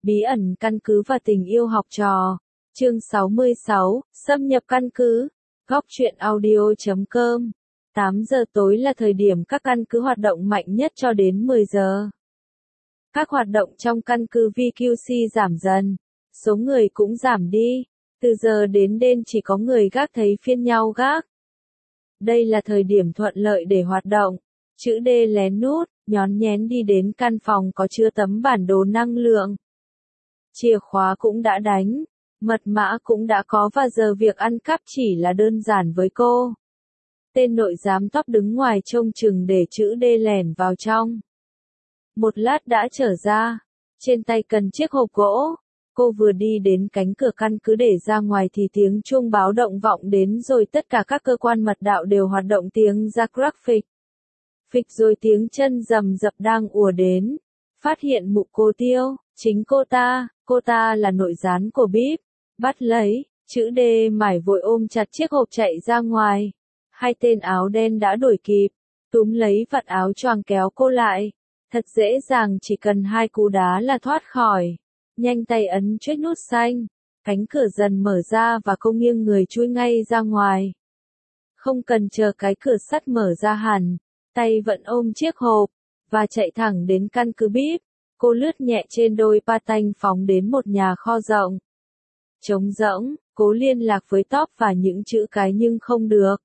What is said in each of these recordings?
Bí ẩn căn cứ và tình yêu học trò. Chương 66, xâm nhập căn cứ. Góc truyện audio.com. 8 giờ tối là thời điểm các căn cứ hoạt động mạnh nhất cho đến 10 giờ. Các hoạt động trong căn cứ VQC giảm dần, số người cũng giảm đi. Từ giờ đến đêm chỉ có người gác thấy phiên nhau gác. Đây là thời điểm thuận lợi để hoạt động. Chữ D lén nút, nhón nhén đi đến căn phòng có chứa tấm bản đồ năng lượng. Chìa khóa cũng đã đánh, mật mã cũng đã có và giờ việc ăn cắp chỉ là đơn giản với cô. Tên nội giám tóc đứng ngoài trông chừng để chữ D lẻn vào trong. Một lát đã trở ra, trên tay cần chiếc hộp gỗ. Cô vừa đi đến cánh cửa căn cứ để ra ngoài thì tiếng chuông báo động vọng đến rồi tất cả các cơ quan mật đạo đều hoạt động tiếng ra graphic. Phịch rồi tiếng chân rầm rập đang ùa đến. Phát hiện mụ cô Tiêu, chính cô ta là nội gián của bíp. Bắt lấy, chữ D mải vội ôm chặt chiếc hộp chạy ra ngoài. Hai tên áo đen đã đuổi kịp, túm lấy vạt áo choàng kéo cô lại. Thật dễ dàng chỉ cần 2 cú đá là thoát khỏi. Nhanh tay ấn chuếch nút xanh, cánh cửa dần mở ra và cô nghiêng người chui ngay ra ngoài. Không cần chờ cái cửa sắt mở ra hẳn, tay vẫn ôm chiếc hộp, và chạy thẳng đến căn cứ bíp. Cô lướt nhẹ trên đôi pa tanh phóng đến một nhà kho rộng. Trống rỗng, cố liên lạc với Top và những chữ cái nhưng không được.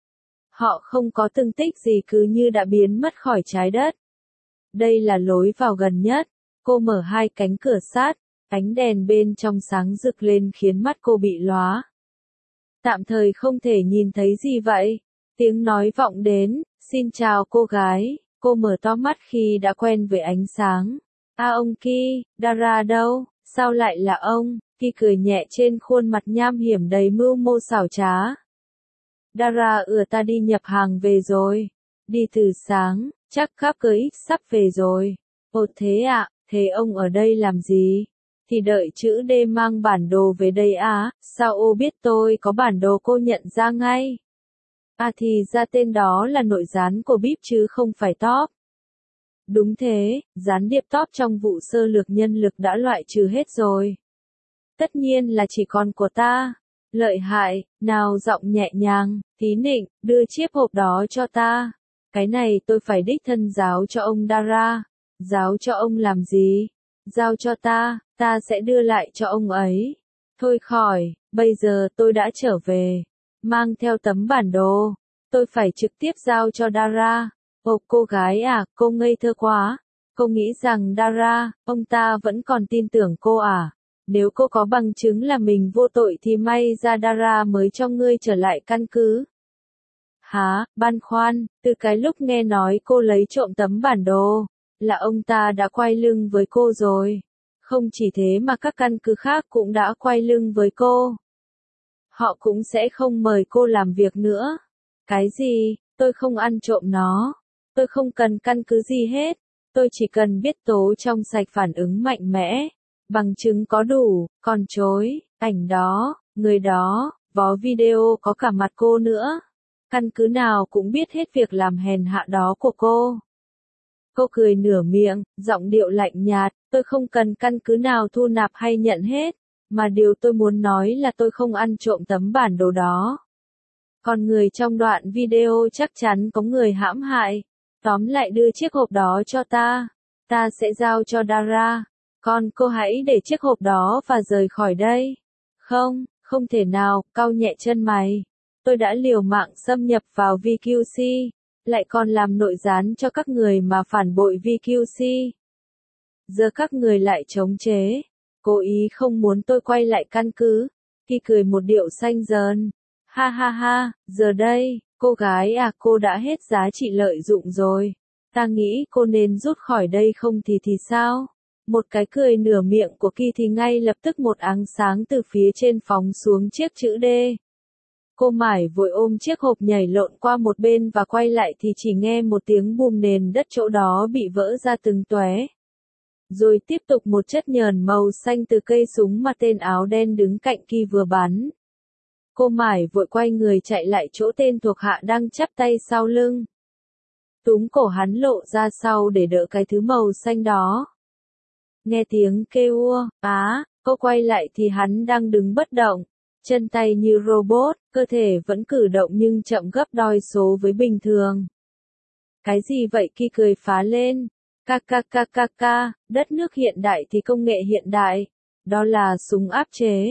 Họ không có tung tích gì cứ như đã biến mất khỏi trái đất. Đây là lối vào gần nhất. Cô mở 2 cánh cửa sắt, ánh đèn bên trong sáng rực lên khiến mắt cô bị lóa. Tạm thời không thể nhìn thấy gì vậy. Tiếng nói vọng đến, xin chào cô gái. Cô mở to mắt khi đã quen với ánh sáng. Ông Ki, Dara đâu? Sao lại là ông? Ki cười nhẹ trên khuôn mặt nham hiểm đầy mưu mô xảo trá. Dara ta đi nhập hàng về rồi. Đi từ sáng, chắc khắp cơ X sắp về rồi. Ồ thế ạ, thế ông ở đây làm gì? Thì đợi chữ D mang bản đồ về đây à, sao ô biết tôi có bản đồ cô nhận ra ngay. Thì ra tên đó là nội gián của bíp chứ không phải Top. Đúng thế, gián điệp Top trong vụ sơ lược nhân lực đã loại trừ hết rồi. Tất nhiên là chỉ còn của ta. Lợi hại, nào giọng nhẹ nhàng, Tí Nịnh, đưa chiếc hộp đó cho ta. Cái này tôi phải đích thân giáo cho ông Dara. Giáo cho ông làm gì? Giao cho ta sẽ đưa lại cho ông ấy. Thôi khỏi, bây giờ tôi đã trở về. Mang theo tấm bản đồ. Tôi phải trực tiếp giao cho Dara. Ồ cô gái à, cô ngây thơ quá. Cô nghĩ rằng Dara, ông ta vẫn còn tin tưởng cô à? Nếu cô có bằng chứng là mình vô tội thì may ra Dara mới cho ngươi trở lại căn cứ. Hả, băn khoăn, từ cái lúc nghe nói cô lấy trộm tấm bản đồ, là ông ta đã quay lưng với cô rồi. Không chỉ thế mà các căn cứ khác cũng đã quay lưng với cô. Họ cũng sẽ không mời cô làm việc nữa. Cái gì, tôi không ăn trộm nó. Tôi không cần căn cứ gì hết. Tôi chỉ cần biết tố trong sạch phản ứng mạnh mẽ. Bằng chứng có đủ, còn chối, ảnh đó, người đó, vó video có cả mặt cô nữa. Căn cứ nào cũng biết hết việc làm hèn hạ đó của cô. Cô cười nửa miệng, giọng điệu lạnh nhạt, tôi không cần căn cứ nào thu nạp hay nhận hết, mà điều tôi muốn nói là tôi không ăn trộm tấm bản đồ đó. Còn người trong đoạn video chắc chắn có người hãm hại. Tóm lại đưa chiếc hộp đó cho ta sẽ giao cho Dara. Còn cô hãy để chiếc hộp đó và rời khỏi đây. Không thể nào, cau nhẹ chân mày. Tôi đã liều mạng xâm nhập vào VQC, lại còn làm nội gián cho các người mà phản bội VQC. Giờ các người lại chống chế, cố ý không muốn tôi quay lại căn cứ. Khi cười một điệu xanh dờn. Ha ha ha, giờ đây, cô gái à, cô đã hết giá trị lợi dụng rồi. Ta nghĩ cô nên rút khỏi đây không thì sao? Một cái cười nửa miệng của Ki thì ngay lập tức một ánh sáng từ phía trên phóng xuống chiếc chữ D. Cô mải vội ôm chiếc hộp nhảy lộn qua một bên và quay lại thì chỉ nghe một tiếng bùm nền đất chỗ đó bị vỡ ra từng tóe. Rồi tiếp tục một chất nhờn màu xanh từ cây súng mà tên áo đen đứng cạnh Ki vừa bắn. Cô mải vội quay người chạy lại chỗ tên thuộc hạ đang chắp tay sau lưng. Túm cổ hắn lộ ra sau để đỡ cái thứ màu xanh đó. Nghe tiếng kêu cô quay lại thì hắn đang đứng bất động, chân tay như robot, cơ thể vẫn cử động nhưng chậm gấp đôi số với bình thường. Cái gì vậy? Kỳ cười phá lên. Ca, đất nước hiện đại thì công nghệ hiện đại. Đó là súng áp chế,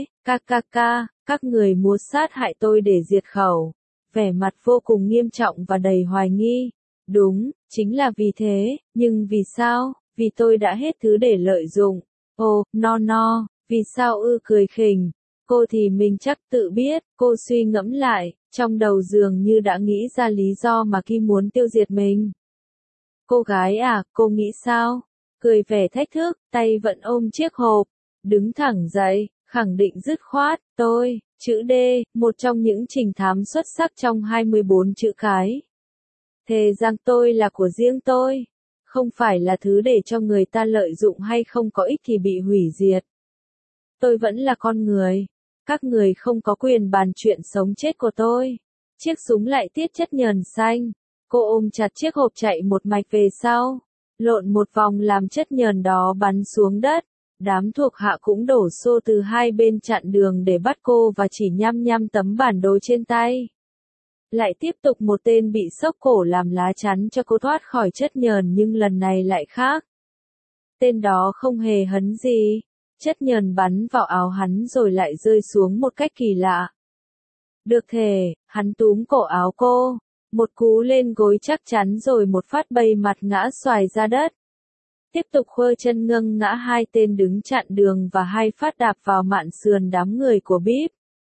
các người muốn sát hại tôi để diệt khẩu. Vẻ mặt vô cùng nghiêm trọng và đầy hoài nghi. Đúng, chính là vì thế, nhưng vì sao? Vì tôi đã hết thứ để lợi dụng. Ồ, no, vì sao cười khỉnh. Cô thì mình chắc tự biết, cô suy ngẫm lại, trong đầu dường như đã nghĩ ra lý do mà Kim muốn tiêu diệt mình. Cô gái à, cô nghĩ sao? Cười vẻ thách thức, tay vẫn ôm chiếc hộp, đứng thẳng dậy, khẳng định dứt khoát, tôi, chữ D, một trong những trình thám xuất sắc trong 24 chữ cái. Thề rằng tôi là của riêng tôi, không phải là thứ để cho người ta lợi dụng hay không có ích thì bị hủy diệt. Tôi vẫn là con người. Các người không có quyền bàn chuyện sống chết của tôi. Chiếc súng lại tiết chất nhờn xanh. Cô ôm chặt chiếc hộp chạy một mạch về sau. Lộn một vòng làm chất nhờn đó bắn xuống đất. Đám thuộc hạ cũng đổ xô từ hai bên chặn đường để bắt cô và chỉ nhăm tấm bản đồ trên tay. Lại tiếp tục một tên bị xốc cổ làm lá chắn cho cô thoát khỏi chất nhờn nhưng lần này lại khác. Tên đó không hề hấn gì. Chất nhờn bắn vào áo hắn rồi lại rơi xuống một cách kỳ lạ. Được thể, hắn túm cổ áo cô, một cú lên gối chắc chắn rồi một phát bay mặt ngã xoài ra đất. Tiếp tục khơ chân ngâng ngã hai tên đứng chặn đường và hai phát đạp vào mạn sườn đám người của Bíp.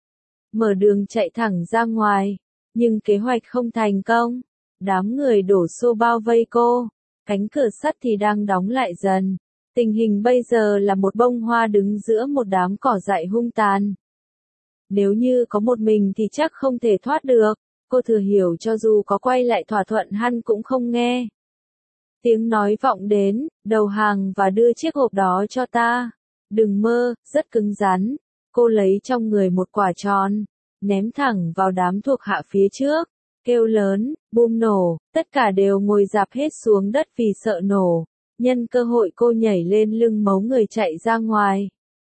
Mở đường chạy thẳng ra ngoài, nhưng kế hoạch không thành công. Đám người đổ xô bao vây cô, cánh cửa sắt thì đang đóng lại dần. Tình hình bây giờ là một bông hoa đứng giữa một đám cỏ dại hung tàn. Nếu như có một mình thì chắc không thể thoát được, cô thừa hiểu cho dù có quay lại thỏa thuận hắn cũng không nghe. Tiếng nói vọng đến, đầu hàng và đưa chiếc hộp đó cho ta. Đừng mơ, rất cứng rắn. Cô lấy trong người một quả tròn, ném thẳng vào đám thuộc hạ phía trước, kêu lớn, bùm nổ, tất cả đều ngồi rạp hết xuống đất vì sợ nổ. Nhân cơ hội cô nhảy lên lưng mấu người chạy ra ngoài.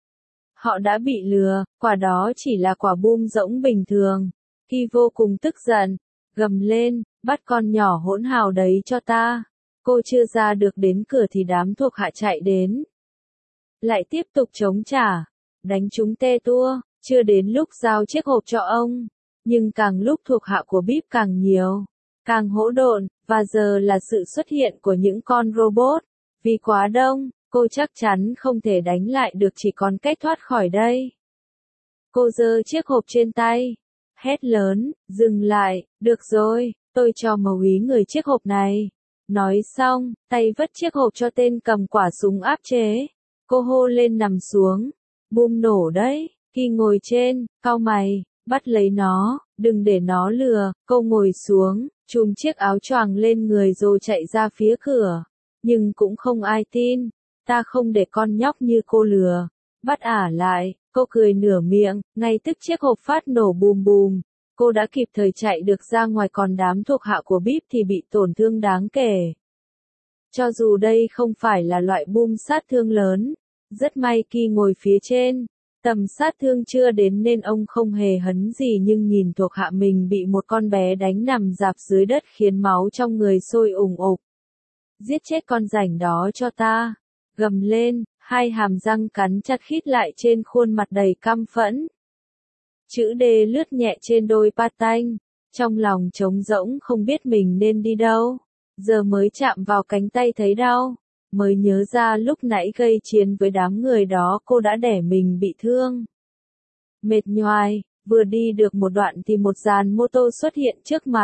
Họ đã bị lừa, quả đó chỉ là quả bom rỗng bình thường. Kỳ vô cùng tức giận, gầm lên, bắt con nhỏ hỗn hào đấy cho ta. Cô chưa ra được đến cửa thì đám thuộc hạ chạy đến. Lại tiếp tục chống trả, đánh chúng tê tua, chưa đến lúc giao chiếc hộp cho ông. Nhưng càng lúc thuộc hạ của Bíp càng nhiều, càng hỗn độn, và giờ là sự xuất hiện của những con robot. Vì quá đông, cô chắc chắn không thể đánh lại được, chỉ còn cách thoát khỏi đây. Cô giơ chiếc hộp trên tay, hét lớn, dừng lại, được rồi, tôi cho màu ý người chiếc hộp này. Nói xong, tay vất chiếc hộp cho tên cầm quả súng áp chế. Cô hô lên nằm xuống, bùm nổ đấy, Kỳ ngồi trên, cau mày, bắt lấy nó, đừng để nó lừa, cô ngồi xuống, chùm chiếc áo choàng lên người rồi chạy ra phía cửa. Nhưng cũng không ai tin, ta không để con nhóc như cô lừa. Bắt ả lại, cô cười nửa miệng, ngay tức chiếc hộp phát nổ bùm bùm. Cô đã kịp thời chạy được ra ngoài, còn đám thuộc hạ của Bíp thì bị tổn thương đáng kể. Cho dù đây không phải là loại bom sát thương lớn, rất may Kỳ ngồi phía trên. Tầm sát thương chưa đến nên ông không hề hấn gì, nhưng nhìn thuộc hạ mình bị một con bé đánh nằm rạp dưới đất khiến máu trong người sôi ủng ục. Giết chết con rảnh đó cho ta. Gầm lên, hai hàm răng cắn chặt khít lại trên khuôn mặt đầy căm phẫn. Chữ D lướt nhẹ trên đôi pa tanh, trong lòng trống rỗng không biết mình nên đi đâu. Giờ mới chạm vào cánh tay thấy đau, mới nhớ ra lúc nãy gây chiến với đám người đó cô đã đẻ mình bị thương. Mệt nhoài, vừa đi được một đoạn thì một dàn mô tô xuất hiện trước mặt.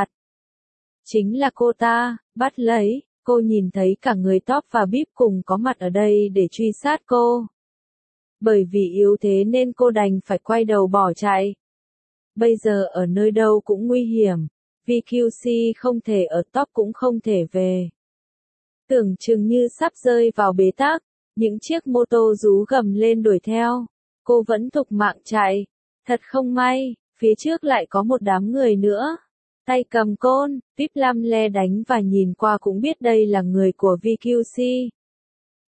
Chính là cô ta, bắt lấy. Cô nhìn thấy cả người Top và Bíp cùng có mặt ở đây để truy sát cô. Bởi vì yếu thế nên cô đành phải quay đầu bỏ chạy. Bây giờ ở nơi đâu cũng nguy hiểm, VQC không thể ở, Top cũng không thể về. Tưởng chừng như sắp rơi vào bế tắc, những chiếc mô tô rú gầm lên đuổi theo. Cô vẫn thục mạng chạy. Thật không may, phía trước lại có một đám người nữa. Tay cầm côn, Bíp lăm le đánh và nhìn qua cũng biết đây là người của VQC.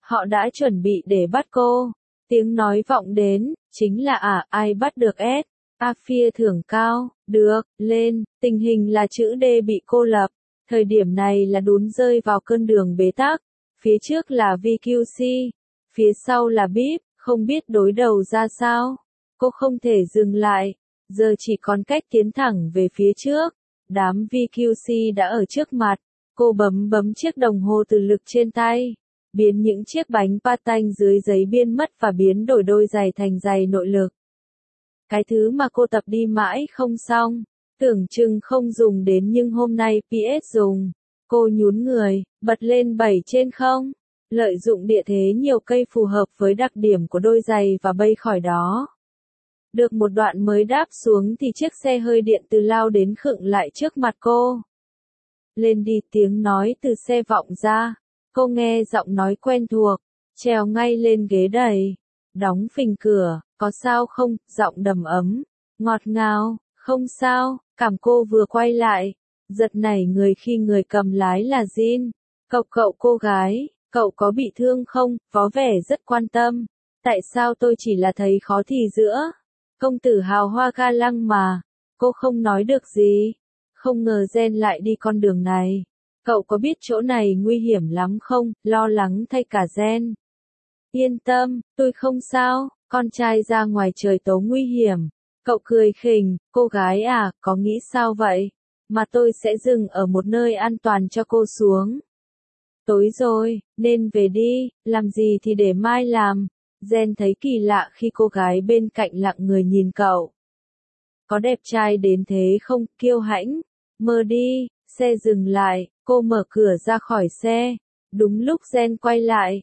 Họ đã chuẩn bị để bắt cô. Tiếng nói vọng đến, chính là ai bắt được S. Afia thưởng cao, được, lên, tình hình là chữ D bị cô lập. Thời điểm này là đún rơi vào cơn đường bế tắc. Phía trước là VQC, phía sau là BIP, không biết đối đầu ra sao. Cô không thể dừng lại, giờ chỉ còn cách tiến thẳng về phía trước. Đám VQC đã ở trước mặt, cô bấm chiếc đồng hồ tự lực trên tay, biến những chiếc bánh pa-tanh dưới giấy biên mất và biến đổi đôi giày thành giày nội lực. Cái thứ mà cô tập đi mãi không xong, tưởng chừng không dùng đến nhưng hôm nay PS dùng. Cô nhún người, bật lên 7/0, lợi dụng địa thế nhiều cây phù hợp với đặc điểm của đôi giày và bay khỏi đó. Được một đoạn mới đáp xuống thì chiếc xe hơi điện từ lao đến khựng lại trước mặt cô. Lên đi, tiếng nói từ xe vọng ra. Cô nghe giọng nói quen thuộc, trèo ngay lên ghế đẩy, đóng phình cửa, có sao không, giọng đầm ấm, ngọt ngào, không sao, cảm cô vừa quay lại, giật nảy người khi người cầm lái là Jin. Cậu cô gái, cậu có bị thương không, có vẻ rất quan tâm. Tại sao tôi chỉ là thấy khó thì giữa? Công tử hào hoa ga lăng mà. Cô không nói được gì. Không ngờ Jen lại đi con đường này. Cậu có biết chỗ này nguy hiểm lắm không? Lo lắng thay cả Jen. Yên tâm, tôi không sao, con trai ra ngoài trời tố nguy hiểm. Cậu cười khỉnh, cô gái à, có nghĩ sao vậy? Mà tôi sẽ dừng ở một nơi an toàn cho cô xuống. Tối rồi, nên về đi, làm gì thì để mai làm. Jen thấy kỳ lạ khi cô gái bên cạnh lặng người nhìn cậu. Có đẹp trai đến thế không, kiêu hãnh? Mơ đi, xe dừng lại, cô mở cửa ra khỏi xe. Đúng lúc Jen quay lại.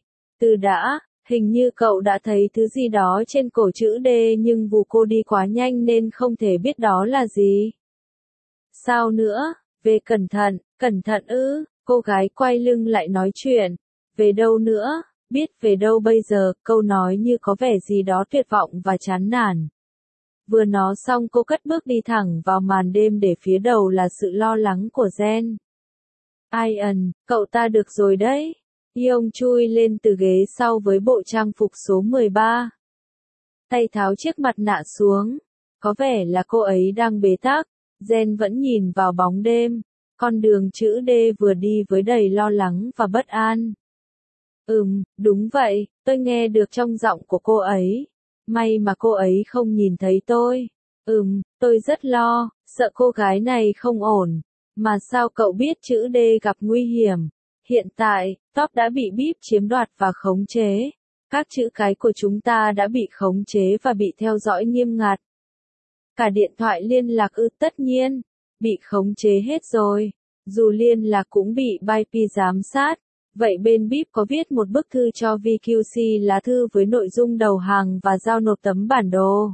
Hình như cậu đã thấy thứ gì đó trên cổ chữ D nhưng vì cô đi quá nhanh nên không thể biết đó là gì. Sao nữa, về cẩn thận ư, cô gái quay lưng lại nói chuyện. Về đâu nữa, biết về đâu bây giờ, câu nói như có vẻ gì đó tuyệt vọng và chán nản. Vừa nói xong cô cất bước đi thẳng vào màn đêm để phía đầu là sự lo lắng của Jen. Ian, cậu ta được rồi đấy. Young chui lên từ ghế sau với bộ trang phục số 13. Tay tháo chiếc mặt nạ xuống. Có vẻ là cô ấy đang bế tắc. Jen vẫn nhìn vào bóng đêm. Con đường chữ D vừa đi với đầy lo lắng và bất an. Đúng vậy, tôi nghe được trong giọng của cô ấy. May mà cô ấy không nhìn thấy tôi. Tôi rất lo, sợ cô gái này không ổn. Mà sao cậu biết chữ D gặp nguy hiểm? Hiện tại, top đã bị BIP chiếm đoạt và khống chế. Các chữ cái của chúng ta đã bị khống chế và bị theo dõi nghiêm ngặt. Cả điện thoại liên lạc tất nhiên, bị khống chế hết rồi. Dù liên lạc cũng bị BIP giám sát. Vậy bên BIP có viết một bức thư cho VQC là thư với nội dung đầu hàng và giao nộp tấm bản đồ.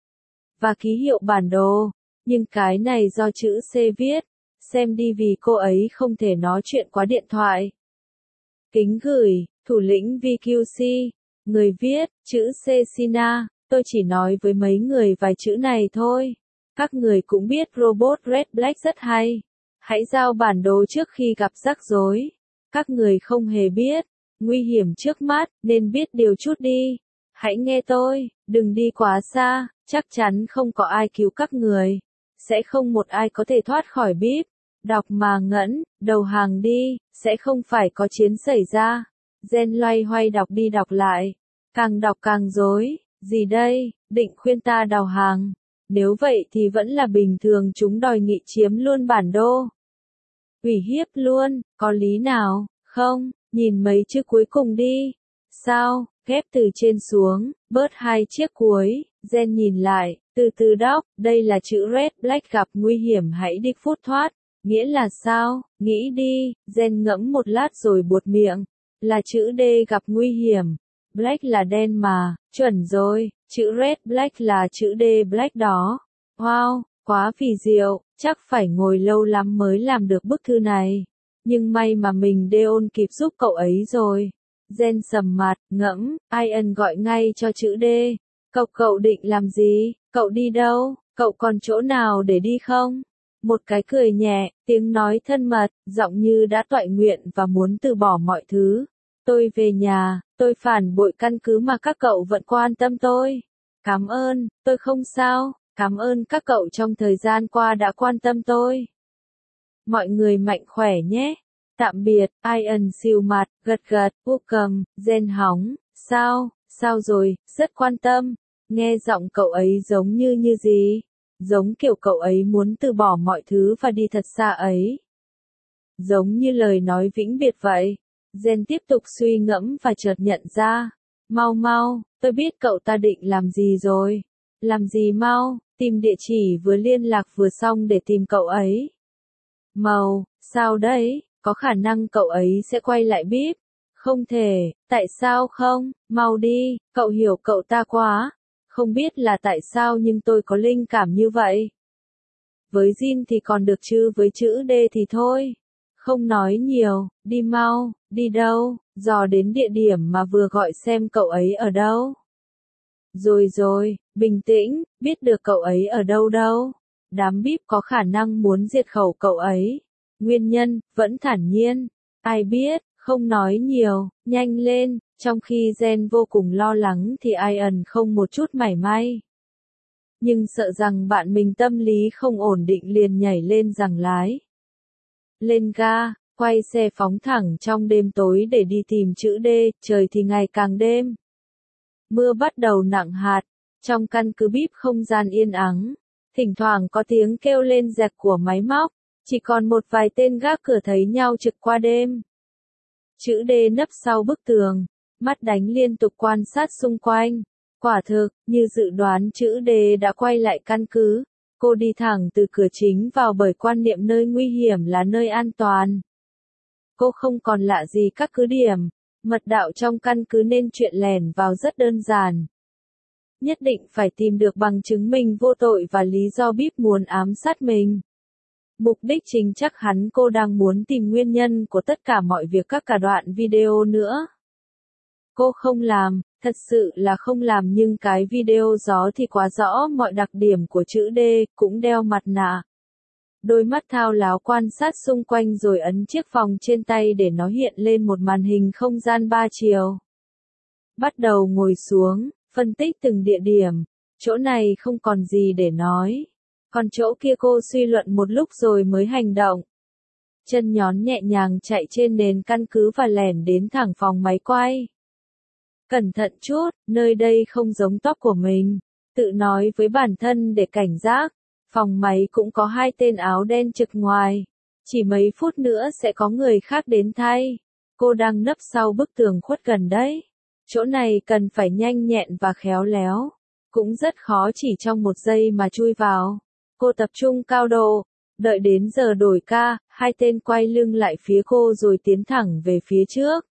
Và ký hiệu bản đồ. Nhưng cái này do chữ C viết. Xem đi vì cô ấy không thể nói chuyện qua điện thoại. Kính gửi, thủ lĩnh VQC. Người viết, chữ C Sina, tôi chỉ nói với mấy người vài chữ này thôi. Các người cũng biết robot Red Black rất hay. Hãy giao bản đồ trước khi gặp rắc rối. Các người không hề biết. Nguy hiểm trước mắt, nên biết điều chút đi. Hãy nghe tôi, đừng đi quá xa, chắc chắn không có ai cứu các người. Sẽ không một ai có thể thoát khỏi BIP. Đọc mà ngẫn, đầu hàng đi, sẽ không phải có chiến xảy ra. Jen loay hoay đọc đi đọc lại. Càng đọc càng rối, gì đây, định khuyên ta đầu hàng. Nếu vậy thì vẫn là bình thường chúng đòi nghị chiếm luôn bản đồ. Ủy hiếp luôn, có lý nào, không, nhìn mấy chữ cuối cùng đi. Sao, ghép từ trên xuống, bớt hai chiếc cuối, Jen nhìn lại, từ đọc, đây là chữ Red Black gặp nguy hiểm hãy đi phút thoát. Nghĩa là sao, nghĩ đi, Jen ngẫm một lát rồi buột miệng. Là chữ D gặp nguy hiểm. Black là đen mà, chuẩn rồi, chữ Red Black là chữ D Black đó. Wow, quá kỳ diệu, chắc phải ngồi lâu lắm mới làm được bức thư này. Nhưng may mà mình Deon kịp giúp cậu ấy rồi. Jen sầm mặt, ngẫm, Ian gọi ngay cho chữ D. Cậu định làm gì, cậu đi đâu, cậu còn chỗ nào để đi không? Một cái cười nhẹ, tiếng nói thân mật, giọng như đã toại nguyện và muốn từ bỏ mọi thứ. Tôi về nhà, Tôi phản bội căn cứ mà các cậu vẫn quan tâm tôi. Cảm ơn, tôi không sao, cảm ơn các cậu trong thời gian qua đã quan tâm tôi. Mọi người mạnh khỏe nhé. Tạm biệt, Ian xìu mặt, gật gật, welcome, Jen hóng, sao rồi, rất quan tâm. Nghe giọng cậu ấy giống như gì? Giống kiểu cậu ấy muốn từ bỏ mọi thứ và đi thật xa ấy. Giống như lời nói vĩnh biệt vậy. Jen tiếp tục suy ngẫm và chợt nhận ra. Mau, tôi biết cậu ta định làm gì rồi. Làm gì mau, tìm địa chỉ vừa liên lạc vừa xong để tìm cậu ấy. Sao đấy, có khả năng cậu ấy sẽ quay lại bíp. Không thể, tại sao không, mau đi, cậu hiểu cậu ta quá. Không biết là tại sao nhưng tôi có linh cảm như vậy. Với Jin thì còn được chứ với chữ D thì thôi. Không nói nhiều, đi mau, đi đâu, dò đến địa điểm mà vừa gọi xem cậu ấy ở đâu. Rồi, bình tĩnh, biết được cậu ấy ở đâu. Đám bíp có khả năng muốn diệt khẩu cậu ấy. Nguyên nhân, vẫn thản nhiên. Ai biết, không nói nhiều, nhanh lên, trong khi Jen vô cùng lo lắng thì Ian không một chút mảy may. Nhưng sợ rằng bạn mình tâm lý không ổn định liền nhảy lên giằng lái. Lên ga, quay xe phóng thẳng trong đêm tối để đi tìm chữ D, trời thì ngày càng đêm. Mưa bắt đầu nặng hạt, trong căn cứ bíp không gian yên ắng, thỉnh thoảng có tiếng kêu lên rẹc của máy móc, chỉ còn một vài tên gác cửa thấy nhau trực qua đêm. Chữ D nấp sau bức tường, mắt đánh liên tục quan sát xung quanh. Quả thực, như dự đoán chữ D đã quay lại căn cứ. Cô đi thẳng từ cửa chính vào bởi quan niệm nơi nguy hiểm là nơi an toàn. Cô không còn lạ gì các cứ điểm. Mật đạo trong căn cứ nên chuyện lẻn vào rất đơn giản. Nhất định phải tìm được bằng chứng mình vô tội và lý do bíp muốn ám sát mình. Mục đích chính chắc hắn cô đang muốn tìm nguyên nhân của tất cả mọi việc các cả đoạn video nữa. Cô không làm, thật sự là không làm nhưng cái video gió thì quá rõ mọi đặc điểm của chữ D, cũng đeo mặt nạ. Đôi mắt thao láo quan sát xung quanh rồi ấn chiếc vòng trên tay để nó hiện lên một màn hình không gian 3 chiều. Bắt đầu ngồi xuống, phân tích từng địa điểm, chỗ này không còn gì để nói. Còn chỗ kia cô suy luận một lúc rồi mới hành động. Chân nhón nhẹ nhàng chạy trên nền căn cứ và lẻn đến thẳng phòng máy quay. Cẩn thận chút, nơi đây không giống tóc của mình. Tự nói với bản thân để cảnh giác. Phòng máy cũng có 2 tên áo đen trực ngoài. Chỉ mấy phút nữa sẽ có người khác đến thay. Cô đang nấp sau bức tường khuất gần đấy. Chỗ này cần phải nhanh nhẹn và khéo léo. Cũng rất khó chỉ trong 1 giây mà chui vào. Cô tập trung cao độ. Đợi đến giờ đổi ca, 2 tên quay lưng lại phía cô rồi tiến thẳng về phía trước.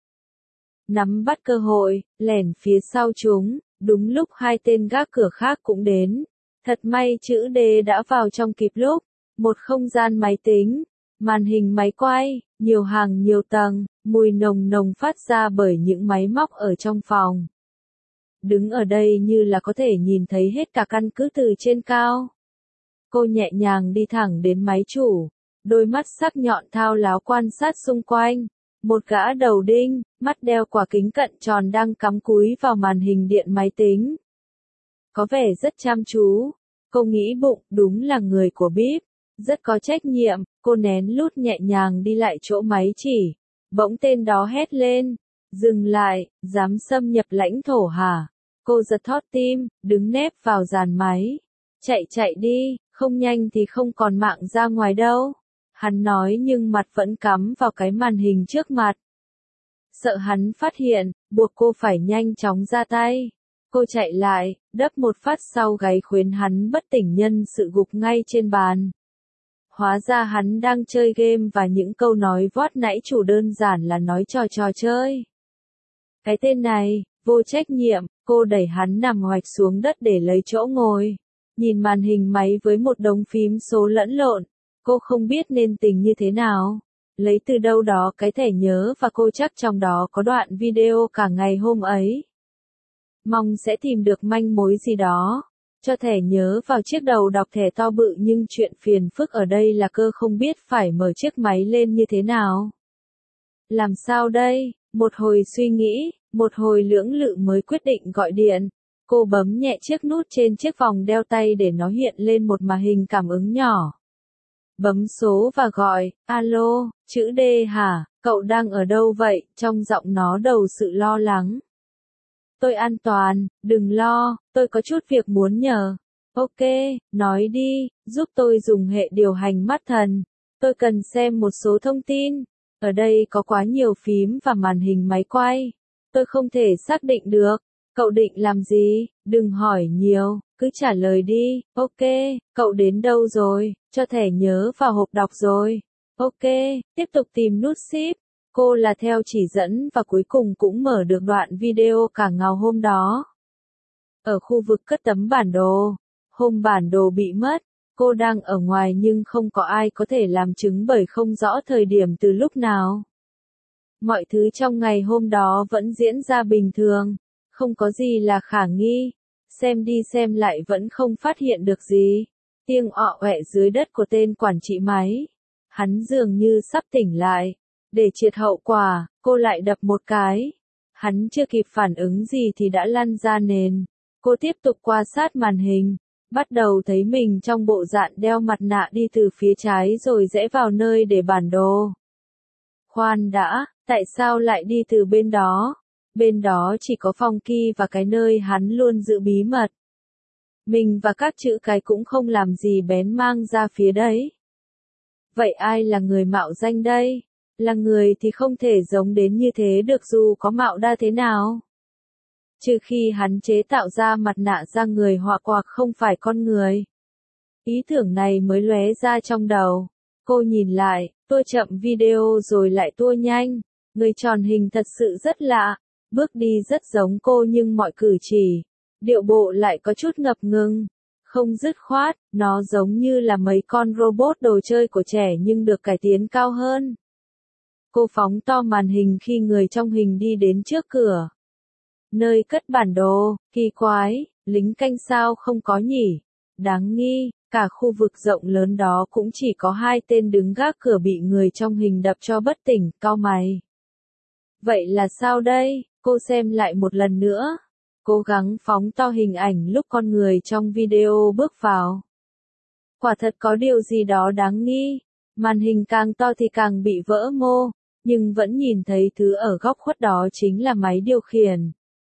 Nắm bắt cơ hội, lẻn phía sau chúng, đúng lúc 2 tên gác cửa khác cũng đến. Thật may chữ D đã vào trong kịp lúc. Một không gian máy tính, màn hình máy quay, nhiều hàng nhiều tầng, mùi nồng nồng phát ra bởi những máy móc ở trong phòng. Đứng ở đây như là có thể nhìn thấy hết cả căn cứ từ trên cao. Cô nhẹ nhàng đi thẳng đến máy chủ, đôi mắt sắc nhọn thao láo quan sát xung quanh. Một gã đầu đinh, mắt đeo quả kính cận tròn đang cắm cúi vào màn hình điện máy tính. Có vẻ rất chăm chú. Cô nghĩ bụng, đúng là người của bíp. Rất có trách nhiệm, cô nén lút nhẹ nhàng đi lại chỗ máy chỉ. Bỗng tên đó hét lên. Dừng lại, dám xâm nhập lãnh thổ hả? Cô giật thót tim, đứng nép vào dàn máy. Chạy đi, không nhanh thì không còn mạng ra ngoài đâu. Hắn nói nhưng mặt vẫn cắm vào cái màn hình trước mặt. Sợ hắn phát hiện, buộc cô phải nhanh chóng ra tay. Cô chạy lại, đấp một phát sau gáy khuyến hắn bất tỉnh nhân sự gục ngay trên bàn. Hóa ra hắn đang chơi game và những câu nói vót nãy chủ đơn giản là nói trò chơi. Cái tên này, vô trách nhiệm, cô đẩy hắn nằm hoạch xuống đất để lấy chỗ ngồi. Nhìn màn hình máy với một đống phím số lẫn lộn, cô không biết nên tình như thế nào. Lấy từ đâu đó cái thẻ nhớ và cô chắc trong đó có đoạn video cả ngày hôm ấy. Mong sẽ tìm được manh mối gì đó. Cho thẻ nhớ vào chiếc đầu đọc thẻ to bự nhưng chuyện phiền phức ở đây là cơ không biết phải mở chiếc máy lên như thế nào. Làm sao đây? Một hồi suy nghĩ, Một hồi lưỡng lự mới quyết định gọi điện. Cô bấm nhẹ chiếc nút trên chiếc vòng đeo tay để nó hiện lên một màn hình cảm ứng nhỏ. Bấm số và gọi, alo, chữ D hả, cậu đang ở đâu vậy, trong giọng nó đầu sự lo lắng. Tôi an toàn, đừng lo, tôi có chút việc muốn nhờ. Ok, nói đi, giúp tôi dùng hệ điều hành mắt thần. Tôi cần xem một số thông tin. Ở đây có quá nhiều phím và màn hình máy quay. Tôi không thể xác định được. Cậu định làm gì? Đừng hỏi nhiều, cứ trả lời đi. Ok, cậu đến đâu rồi? Cho thẻ nhớ vào hộp đọc rồi. Ok, tiếp tục tìm nút ship. Cô là theo chỉ dẫn và cuối cùng cũng mở được đoạn video cả ngào hôm đó. Ở khu vực cất tấm bản đồ. Hôm bản đồ bị mất. Cô đang ở ngoài nhưng không có ai có thể làm chứng bởi không rõ thời điểm từ lúc nào. Mọi thứ trong ngày hôm đó vẫn diễn ra bình thường. Không có gì là khả nghi. Xem đi xem lại vẫn không phát hiện được gì. Tiếng ọ ọe dưới đất của tên quản trị máy. Hắn dường như sắp tỉnh lại. Để triệt hậu quả, cô lại đập một cái. Hắn chưa kịp phản ứng gì thì đã lăn ra nền. Cô tiếp tục quan sát màn hình. Bắt đầu thấy mình trong bộ dạng đeo mặt nạ đi từ phía trái rồi rẽ vào nơi để bản đồ. Khoan đã, tại sao lại đi từ bên đó? Bên đó chỉ có phòng Kỳ và cái nơi hắn luôn giữ bí mật. Mình và các chữ cái cũng không làm gì bén mang ra phía đấy. Vậy ai là người mạo danh đây? Là người thì không thể giống đến như thế được dù có mạo đa thế nào. Trừ khi hắn chế tạo ra mặt nạ da người hoặc không phải con người. Ý tưởng này mới lóe ra trong đầu. Cô nhìn lại, tua chậm video rồi lại tua nhanh. Người tròn hình thật sự rất lạ. Bước đi rất giống cô nhưng mọi cử chỉ, điệu bộ lại có chút ngập ngừng. Không dứt khoát, nó giống như là mấy con robot đồ chơi của trẻ nhưng được cải tiến cao hơn. Cô phóng to màn hình khi người trong hình đi đến trước cửa. Nơi cất bản đồ, kỳ quái, lính canh sao không có nhỉ? Đáng nghi, cả khu vực rộng lớn đó cũng chỉ có 2 tên đứng gác cửa bị người trong hình đập cho bất tỉnh, cau mày. Vậy là sao đây? Cô xem lại một lần nữa. Cố gắng phóng to hình ảnh lúc con người trong video bước vào. Quả thật có điều gì đó đáng nghi. Màn hình càng to thì càng bị vỡ mô, nhưng vẫn nhìn thấy thứ ở góc khuất đó chính là máy điều khiển.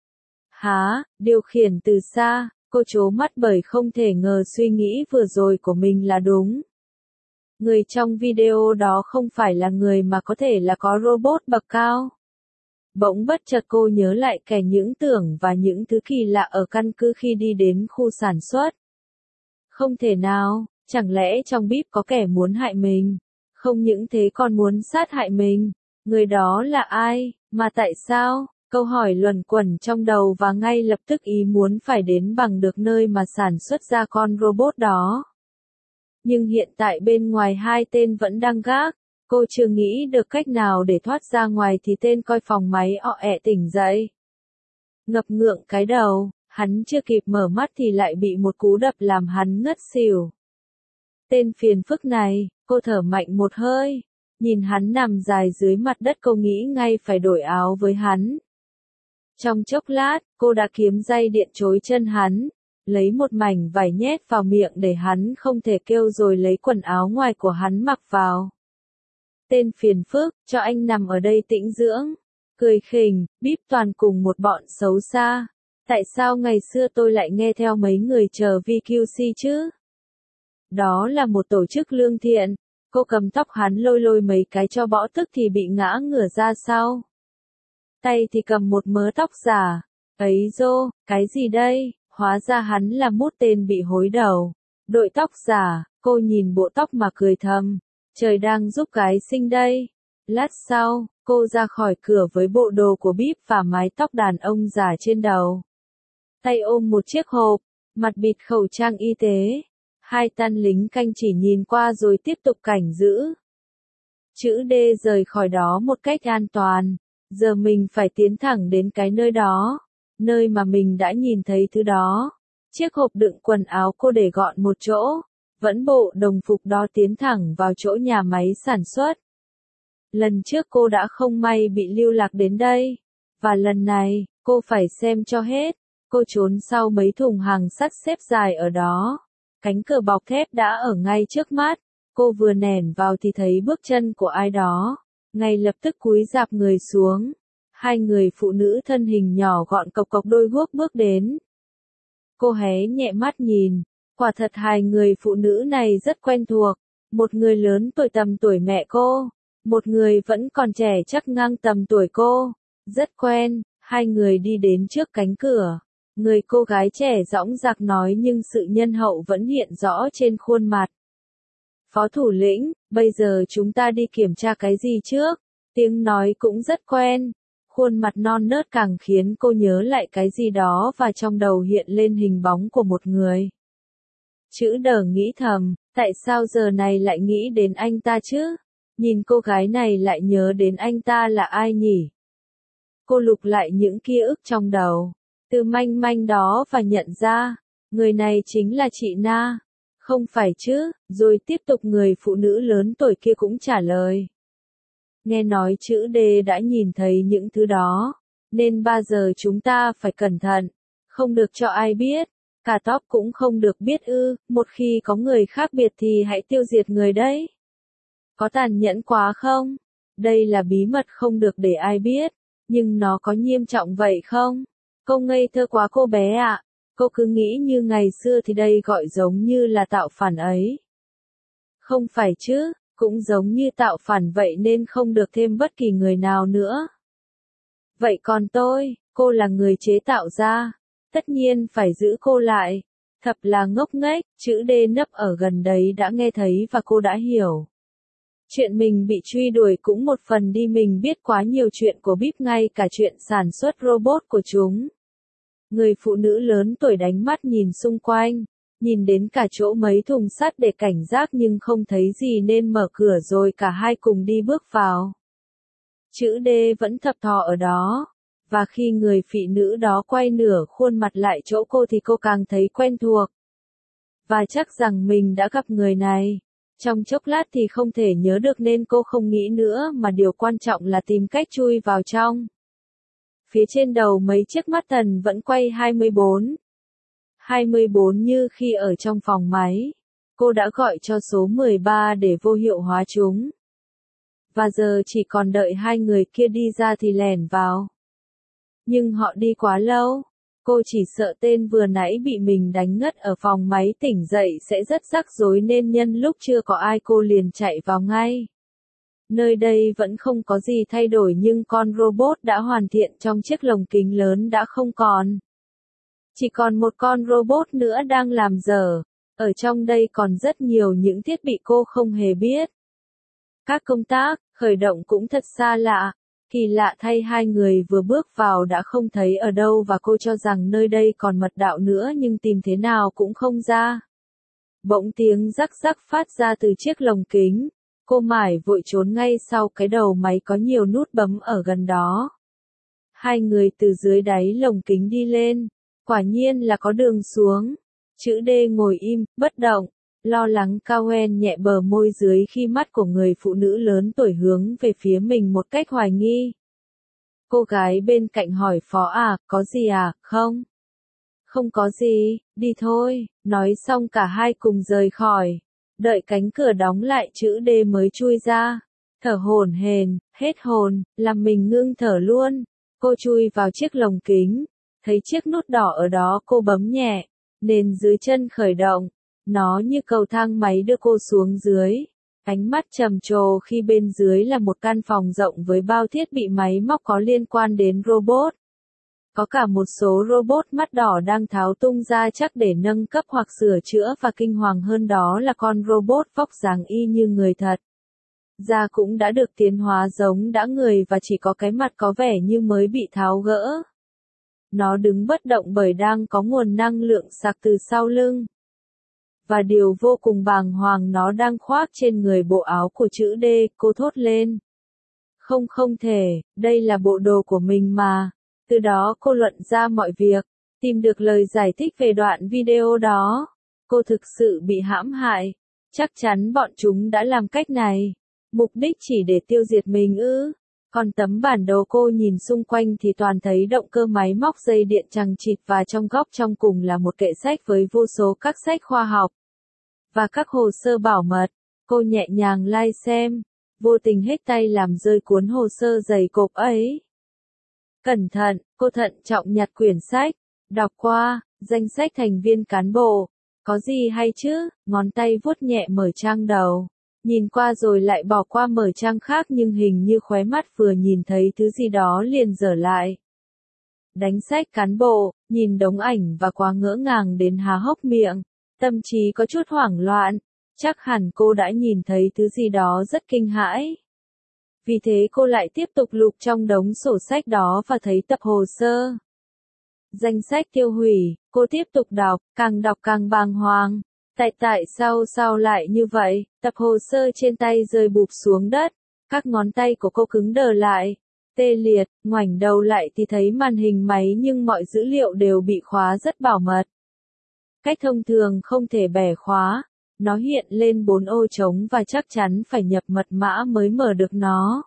Hả, điều khiển từ xa, cô trố mắt bởi không thể ngờ suy nghĩ vừa rồi của mình là đúng. Người trong video đó không phải là người mà có thể là có robot bậc cao. Bỗng bất chợt cô nhớ lại kẻ những tưởng và những thứ kỳ lạ ở căn cứ khi đi đến khu sản xuất. Không thể nào, chẳng lẽ trong bếp có kẻ muốn hại mình? Không những thế còn muốn sát hại mình. Người đó là ai, mà tại sao? Câu hỏi luẩn quẩn trong đầu và ngay lập tức ý muốn phải đến bằng được nơi mà sản xuất ra con robot đó. Nhưng hiện tại bên ngoài 2 tên vẫn đang gác. Cô chưa nghĩ được cách nào để thoát ra ngoài thì tên coi phòng máy ọ ẹ tỉnh dậy. Ngập ngượng cái đầu, hắn chưa kịp mở mắt thì lại bị một cú đập làm hắn ngất xỉu. Tên phiền phức này, cô thở mạnh một hơi. Nhìn hắn nằm dài dưới mặt đất cô nghĩ ngay phải đổi áo với hắn. Trong chốc lát, cô đã kiếm dây điện chối chân hắn. Lấy một mảnh vải nhét vào miệng để hắn không thể kêu rồi lấy quần áo ngoài của hắn mặc vào. Tên phiền phức, cho anh nằm ở đây tĩnh dưỡng. Cười khỉnh, bíp toàn cùng một bọn xấu xa. Tại sao ngày xưa tôi lại nghe theo mấy người chờ VQC chứ? Đó là một tổ chức lương thiện. Cô cầm tóc hắn lôi lôi mấy cái cho bỏ tức thì bị ngã ngửa ra sau. Tay thì cầm một mớ tóc giả. Ấy dô, cái gì đây? Hóa ra hắn là một tên bị hối đầu. Đội tóc giả, cô nhìn bộ tóc mà cười thầm. Trời đang giúp gái xinh đây. Lát sau, cô ra khỏi cửa với bộ đồ của bíp và mái tóc đàn ông giả trên đầu. Tay ôm một chiếc hộp, mặt bịt khẩu trang y tế. 2 tên lính canh chỉ nhìn qua rồi tiếp tục cảnh giữ. Chữ D rời khỏi đó một cách an toàn. Giờ mình phải tiến thẳng đến cái nơi đó. Nơi mà mình đã nhìn thấy thứ đó. Chiếc hộp đựng quần áo cô để gọn một chỗ. Vẫn bộ đồng phục đó tiến thẳng vào chỗ nhà máy sản xuất. Lần trước cô đã không may bị lưu lạc đến đây. Và lần này, cô phải xem cho hết. Cô trốn sau mấy thùng hàng sắt xếp dài ở đó. Cánh cửa bọc thép đã ở ngay trước mắt. Cô vừa nẻn vào thì thấy bước chân của ai đó. Ngay lập tức cúi rạp người xuống. Hai người phụ nữ thân hình nhỏ gọn cộc cộc đôi guốc bước đến. Cô hé nhẹ mắt nhìn. Quả thật hai người phụ nữ này rất quen thuộc. Một người lớn tuổi tầm tuổi mẹ cô. Một người vẫn còn trẻ chắc ngang tầm tuổi cô. Rất quen. Hai người đi đến trước cánh cửa. Người cô gái trẻ dõng dạc nói nhưng sự nhân hậu vẫn hiện rõ trên khuôn mặt. Phó thủ lĩnh, bây giờ chúng ta đi kiểm tra cái gì trước? Tiếng nói cũng rất quen. Khuôn mặt non nớt càng khiến cô nhớ lại cái gì đó và trong đầu hiện lên hình bóng của một người. Chữ Đờ nghĩ thầm, tại sao giờ này lại nghĩ đến anh ta chứ? Nhìn cô gái này lại nhớ đến anh ta là ai nhỉ? Cô lục lại những ký ức trong đầu. Từ manh manh đó và nhận ra, người này chính là chị Na. Không phải chứ, rồi tiếp tục người phụ nữ lớn tuổi kia cũng trả lời. Nghe nói chữ D đã nhìn thấy những thứ đó, nên bao giờ chúng ta phải cẩn thận, không được cho ai biết, cả Top cũng không được biết ư, một khi có người khác biệt thì hãy tiêu diệt người đấy. Có tàn nhẫn quá không? Đây là bí mật không được để ai biết, nhưng nó có nghiêm trọng vậy không? Cô ngây thơ quá cô bé ạ. Cô cứ nghĩ như ngày xưa thì đây gọi giống như là tạo phản ấy. Không phải chứ, cũng giống như tạo phản vậy nên không được thêm bất kỳ người nào nữa. Vậy còn tôi, cô là người chế tạo ra. Tất nhiên phải giữ cô lại. Thật là ngốc nghếch, chữ D nấp ở gần đấy đã nghe thấy và cô đã hiểu. Chuyện mình bị truy đuổi cũng một phần đi mình biết quá nhiều chuyện của Bíp ngay cả chuyện sản xuất robot của chúng. Người phụ nữ lớn tuổi đánh mắt nhìn xung quanh, nhìn đến cả chỗ mấy thùng sắt để cảnh giác nhưng không thấy gì nên mở cửa rồi cả hai cùng đi bước vào. Chữ D vẫn thập thò ở đó, và khi người phụ nữ đó quay nửa khuôn mặt lại chỗ cô thì cô càng thấy quen thuộc. Và chắc rằng mình đã gặp người này. Trong chốc lát thì không thể nhớ được nên cô không nghĩ nữa mà điều quan trọng là tìm cách chui vào trong. Phía trên đầu mấy chiếc mắt thần vẫn quay 24. 24 như khi ở trong phòng máy. Cô đã gọi cho số 13 để vô hiệu hóa chúng. Và giờ chỉ còn đợi hai người kia đi ra thì lẻn vào. Nhưng họ đi quá lâu. Cô chỉ sợ tên vừa nãy bị mình đánh ngất ở phòng máy tỉnh dậy sẽ rất rắc rối nên nhân lúc chưa có ai cô liền chạy vào ngay. Nơi đây vẫn không có gì thay đổi nhưng con robot đã hoàn thiện trong chiếc lồng kính lớn đã không còn. Chỉ còn một con robot nữa đang làm dở. Ở trong đây còn rất nhiều những thiết bị cô không hề biết. Các công tác, khởi động cũng thật xa lạ. Kỳ lạ thay hai người vừa bước vào đã không thấy ở đâu và cô cho rằng nơi đây còn mật đạo nữa nhưng tìm thế nào cũng không ra. Bỗng tiếng rắc rắc phát ra từ chiếc lồng kính. Cô mải vội trốn ngay sau cái đầu máy có nhiều nút bấm ở gần đó. Hai người từ dưới đáy lồng kính đi lên. Quả nhiên là có đường xuống. Chữ D ngồi im, bất động. Lo lắng Cowen nhẹ bờ môi dưới khi mắt của người phụ nữ lớn tuổi hướng về phía mình một cách hoài nghi. Cô gái bên cạnh hỏi Phó à, có gì à, không? Không có gì, đi thôi, nói xong cả hai cùng rời khỏi. Đợi cánh cửa đóng lại chữ D mới chui ra. Thở hổn hển, hết hồn, làm mình ngưng thở luôn. Cô chui vào chiếc lồng kính. Thấy chiếc nút đỏ ở đó cô bấm nhẹ. Nền dưới chân khởi động. Nó như cầu thang máy đưa cô xuống dưới. Ánh mắt trầm trồ khi bên dưới là một căn phòng rộng với bao thiết bị máy móc có liên quan đến robot. Có cả một số robot mắt đỏ đang tháo tung ra chắc để nâng cấp hoặc sửa chữa và kinh hoàng hơn đó là con robot vóc dáng y như người thật. Da cũng đã được tiến hóa giống đã người và chỉ có cái mặt có vẻ như mới bị tháo gỡ. Nó đứng bất động bởi đang có nguồn năng lượng sạc từ sau lưng. Và điều vô cùng bàng hoàng nó đang khoác trên người bộ áo của chữ D, cô thốt lên. Không thể, đây là bộ đồ của mình mà. Từ đó cô luận ra mọi việc, tìm được lời giải thích về đoạn video đó. Cô thực sự bị hãm hại. Chắc chắn bọn chúng đã làm cách này. Mục đích chỉ để tiêu diệt mình ư? Còn tấm bản đồ cô nhìn xung quanh thì toàn thấy động cơ máy móc dây điện chằng chịt và trong góc trong cùng là một kệ sách với vô số các sách khoa học và các hồ sơ bảo mật. Cô nhẹ nhàng lai xem, vô tình hết tay làm rơi cuốn hồ sơ dày cộp ấy. Cẩn thận, cô thận trọng nhặt quyển sách, đọc qua, danh sách thành viên cán bộ. Có gì hay chứ, ngón tay vuốt nhẹ mở trang đầu. Nhìn qua rồi lại bỏ qua mở trang khác nhưng hình như khóe mắt vừa nhìn thấy thứ gì đó liền dở lại. Đánh sách cán bộ, nhìn đống ảnh và quá ngỡ ngàng đến há hốc miệng, tâm trí có chút hoảng loạn, chắc hẳn cô đã nhìn thấy thứ gì đó rất kinh hãi. Vì thế cô lại tiếp tục lục trong đống sổ sách đó và thấy tập hồ sơ. Danh sách tiêu hủy, cô tiếp tục đọc càng bàng hoàng. Tại sao lại như vậy? Tập hồ sơ trên tay rơi bụp xuống đất, các ngón tay của cô cứng đờ lại, tê liệt, ngoảnh đầu lại thì thấy màn hình máy nhưng mọi dữ liệu đều bị khóa rất bảo mật. Cách thông thường không thể bẻ khóa, nó hiện lên 4 ô trống và chắc chắn phải nhập mật mã mới mở được nó.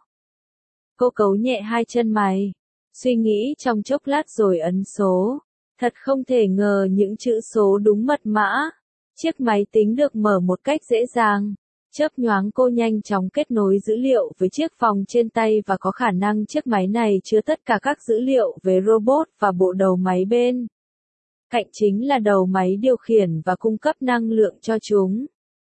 Cô cấu nhẹ hai chân mày, suy nghĩ trong chốc lát rồi ấn số. Thật không thể ngờ những chữ số đúng mật mã. Chiếc máy tính được mở một cách dễ dàng. Chớp nhoáng cô nhanh chóng kết nối dữ liệu với chiếc phòng trên tay và có khả năng chiếc máy này chứa tất cả các dữ liệu về robot và bộ đầu máy bên cạnh chính là đầu máy điều khiển và cung cấp năng lượng cho chúng.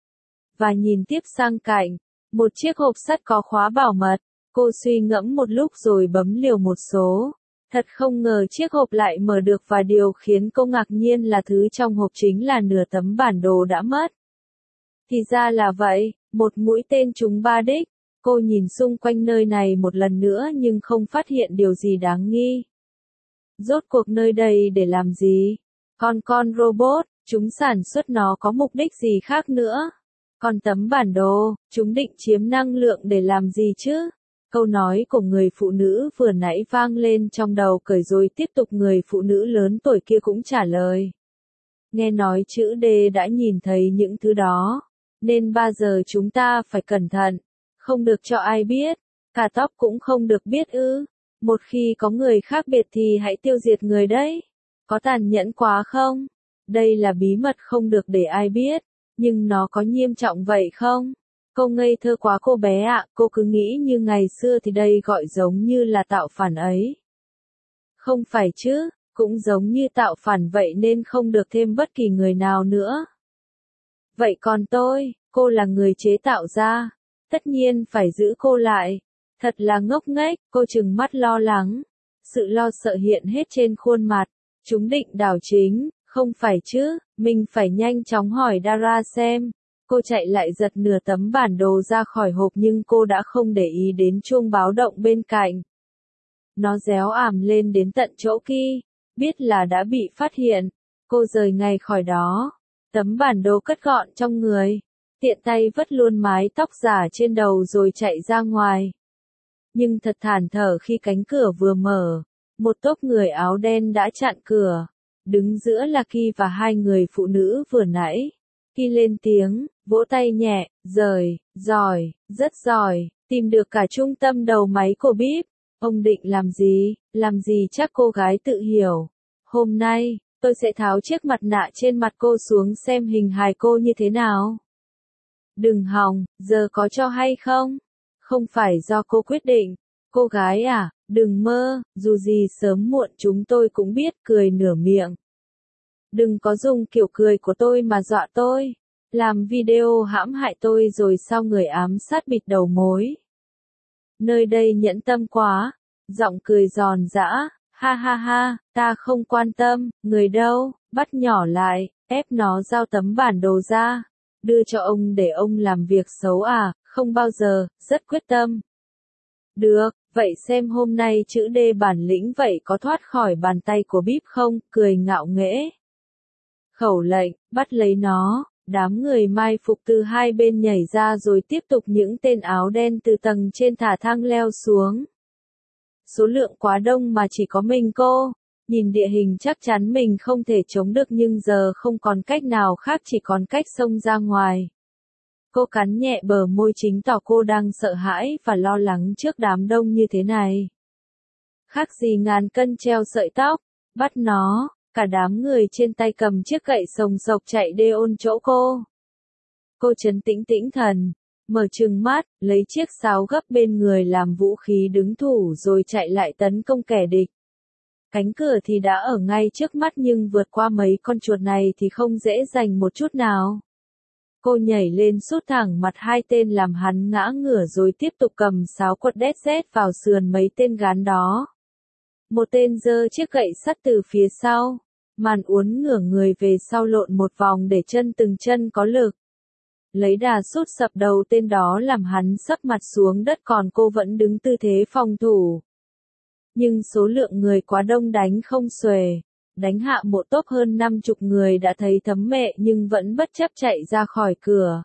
Và nhìn tiếp sang cạnh, một chiếc hộp sắt có khóa bảo mật. Cô suy ngẫm một lúc rồi bấm liều một số. Thật không ngờ chiếc hộp lại mở được và điều khiến cô ngạc nhiên là thứ trong hộp chính là nửa tấm bản đồ đã mất. Thì ra là vậy, một mũi tên trúng 3 đích. Cô nhìn xung quanh nơi này một lần nữa nhưng không phát hiện điều gì đáng nghi. Rốt cuộc nơi đây để làm gì? Con robot, chúng sản xuất nó có mục đích gì khác nữa? Còn tấm bản đồ, chúng định chiếm năng lượng để làm gì chứ? Câu nói của người phụ nữ vừa nãy vang lên trong đầu cởi rồi tiếp tục người phụ nữ lớn tuổi kia cũng trả lời. Nghe nói chữ D đã nhìn thấy những thứ đó, nên bao giờ chúng ta phải cẩn thận, không được cho ai biết, cả tóc cũng không được biết ư. Một khi có người khác biệt thì hãy tiêu diệt người đấy. Có tàn nhẫn quá không? Đây là bí mật không được để ai biết, nhưng nó có nghiêm trọng vậy không? Cô ngây thơ quá cô bé ạ, cô cứ nghĩ như ngày xưa thì đây gọi giống như là tạo phản ấy. Không phải chứ, cũng giống như tạo phản vậy nên không được thêm bất kỳ người nào nữa. Vậy còn tôi, cô là người chế tạo ra, tất nhiên phải giữ cô lại. Thật là ngốc nghếch, cô trừng mắt lo lắng. Sự lo sợ hiện hết trên khuôn mặt, chúng định đảo chính, không phải chứ, mình phải nhanh chóng hỏi Dara xem. Cô chạy lại giật nửa tấm bản đồ ra khỏi hộp nhưng cô đã không để ý đến chuông báo động bên cạnh. Nó réo ảm lên đến tận chỗ kia, biết là đã bị phát hiện. Cô rời ngay khỏi đó, tấm bản đồ cất gọn trong người, tiện tay vứt luôn mái tóc giả trên đầu rồi chạy ra ngoài. Nhưng thật thản thở khi cánh cửa vừa mở, một tốp người áo đen đã chặn cửa, đứng giữa là Ki và hai người phụ nữ vừa nãy. Ki lên tiếng, vỗ tay nhẹ, giỏi, rất giỏi, tìm được cả trung tâm đầu máy của bíp. Ông định làm gì chắc cô gái tự hiểu. Hôm nay, tôi sẽ tháo chiếc mặt nạ trên mặt cô xuống xem hình hài cô như thế nào. Đừng hòng, giờ có cho hay không? Không phải do cô quyết định. Cô gái à, đừng mơ, dù gì sớm muộn chúng tôi cũng biết, cười nửa miệng. Đừng có dùng kiểu cười của tôi mà dọa tôi. Làm video hãm hại tôi rồi sau người ám sát bịt đầu mối. Nơi đây nhẫn tâm quá. Giọng cười giòn giã. Ha ha ha, ta không quan tâm, người đâu, bắt nhỏ lại, ép nó giao tấm bản đồ ra. Đưa cho ông để ông làm việc xấu à, không bao giờ, rất quyết tâm. Được, vậy xem hôm nay chữ D bản lĩnh vậy có thoát khỏi bàn tay của bíp không, cười ngạo nghễ. Khẩu lệnh, bắt lấy nó, đám người mai phục từ hai bên nhảy ra rồi tiếp tục những tên áo đen từ tầng trên thả thang leo xuống. Số lượng quá đông mà chỉ có mình cô, nhìn địa hình chắc chắn mình không thể chống được nhưng giờ không còn cách nào khác chỉ còn cách xông ra ngoài. Cô cắn nhẹ bờ môi chứng tỏ cô đang sợ hãi và lo lắng trước đám đông như thế này. Khác gì ngàn cân treo sợi tóc, bắt nó, cả đám người trên tay cầm chiếc gậy sồng sộc chạy đê ôn chỗ cô. Cô trấn tĩnh tĩnh thần, mở trừng mắt, lấy chiếc sáo gấp bên người làm vũ khí đứng thủ rồi chạy lại tấn công kẻ địch. Cánh cửa thì đã ở ngay trước mắt nhưng vượt qua mấy con chuột này thì không dễ dàng một chút nào. Cô nhảy lên sút thẳng mặt hai tên làm hắn ngã ngửa rồi tiếp tục cầm sáo quật đét rét vào sườn mấy tên gán đó. Một tên giơ chiếc gậy sắt từ phía sau, màn uốn ngửa người về sau lộn một vòng để chân từng chân có lực. Lấy đà sút sập đầu tên đó làm hắn sấp mặt xuống đất còn cô vẫn đứng tư thế phòng thủ. Nhưng số lượng người quá đông đánh không xuể. Đánh hạ một tốp hơn 50 người đã thấy thấm mệ nhưng vẫn bất chấp chạy ra khỏi cửa.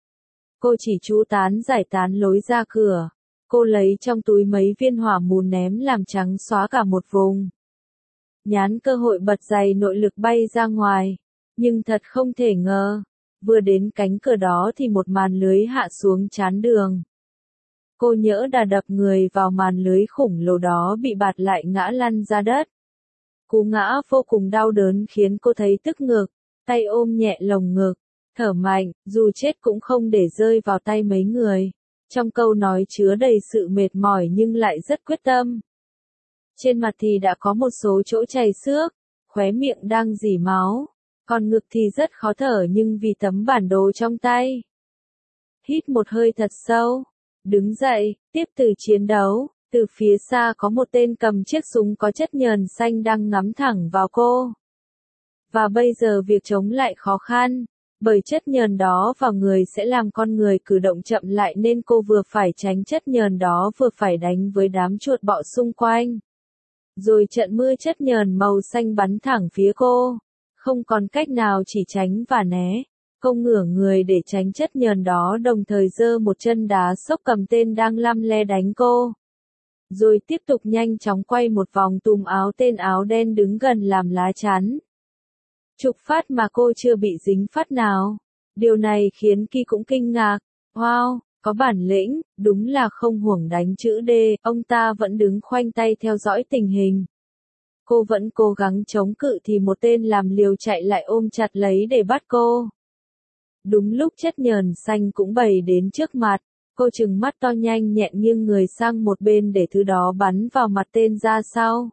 Cô chỉ chú tán giải tán lối ra cửa. Cô lấy trong túi mấy viên hỏa mùn ném làm trắng xóa cả một vùng. Nhán cơ hội bật giày nội lực bay ra ngoài. Nhưng thật không thể ngờ. Vừa đến cánh cửa đó thì một màn lưới hạ xuống chán đường. Cô nhỡ đà đập người vào màn lưới khủng lồ đó bị bạt lại ngã lăn ra đất. Cú ngã vô cùng đau đớn khiến cô thấy tức ngực, tay ôm nhẹ lồng ngực, thở mạnh, dù chết cũng không để rơi vào tay mấy người. Trong câu nói chứa đầy sự mệt mỏi nhưng lại rất quyết tâm. Trên mặt thì đã có một số chỗ chảy xước, khóe miệng đang rỉ máu, còn ngực thì rất khó thở nhưng vì tấm bản đồ trong tay. Hít một hơi thật sâu, đứng dậy, tiếp tục chiến đấu. Từ phía xa có một tên cầm chiếc súng có chất nhờn xanh đang ngắm thẳng vào cô. Và bây giờ việc chống lại khó khăn, bởi chất nhờn đó vào người sẽ làm con người cử động chậm lại nên cô vừa phải tránh chất nhờn đó vừa phải đánh với đám chuột bọ xung quanh. Rồi trận mưa chất nhờn màu xanh bắn thẳng phía cô. Không còn cách nào chỉ tránh và né. Cô ngửa người để tránh chất nhờn đó đồng thời giơ một chân đá sốc cầm tên đang lăm le đánh cô. Rồi tiếp tục nhanh chóng quay một vòng túm áo tên áo đen đứng gần làm lá chắn. Chục phát mà cô chưa bị dính phát nào. Điều này khiến Ki cũng kinh ngạc. Wow, có bản lĩnh, đúng là không huổng đánh chữ D. Ông ta vẫn đứng khoanh tay theo dõi tình hình. Cô vẫn cố gắng chống cự thì một tên làm liều chạy lại ôm chặt lấy để bắt cô. Đúng lúc chất nhờn xanh cũng bày đến trước mặt. Cô trừng mắt to nhanh nhẹn nghiêng người sang một bên để thứ đó bắn vào mặt tên ra sau.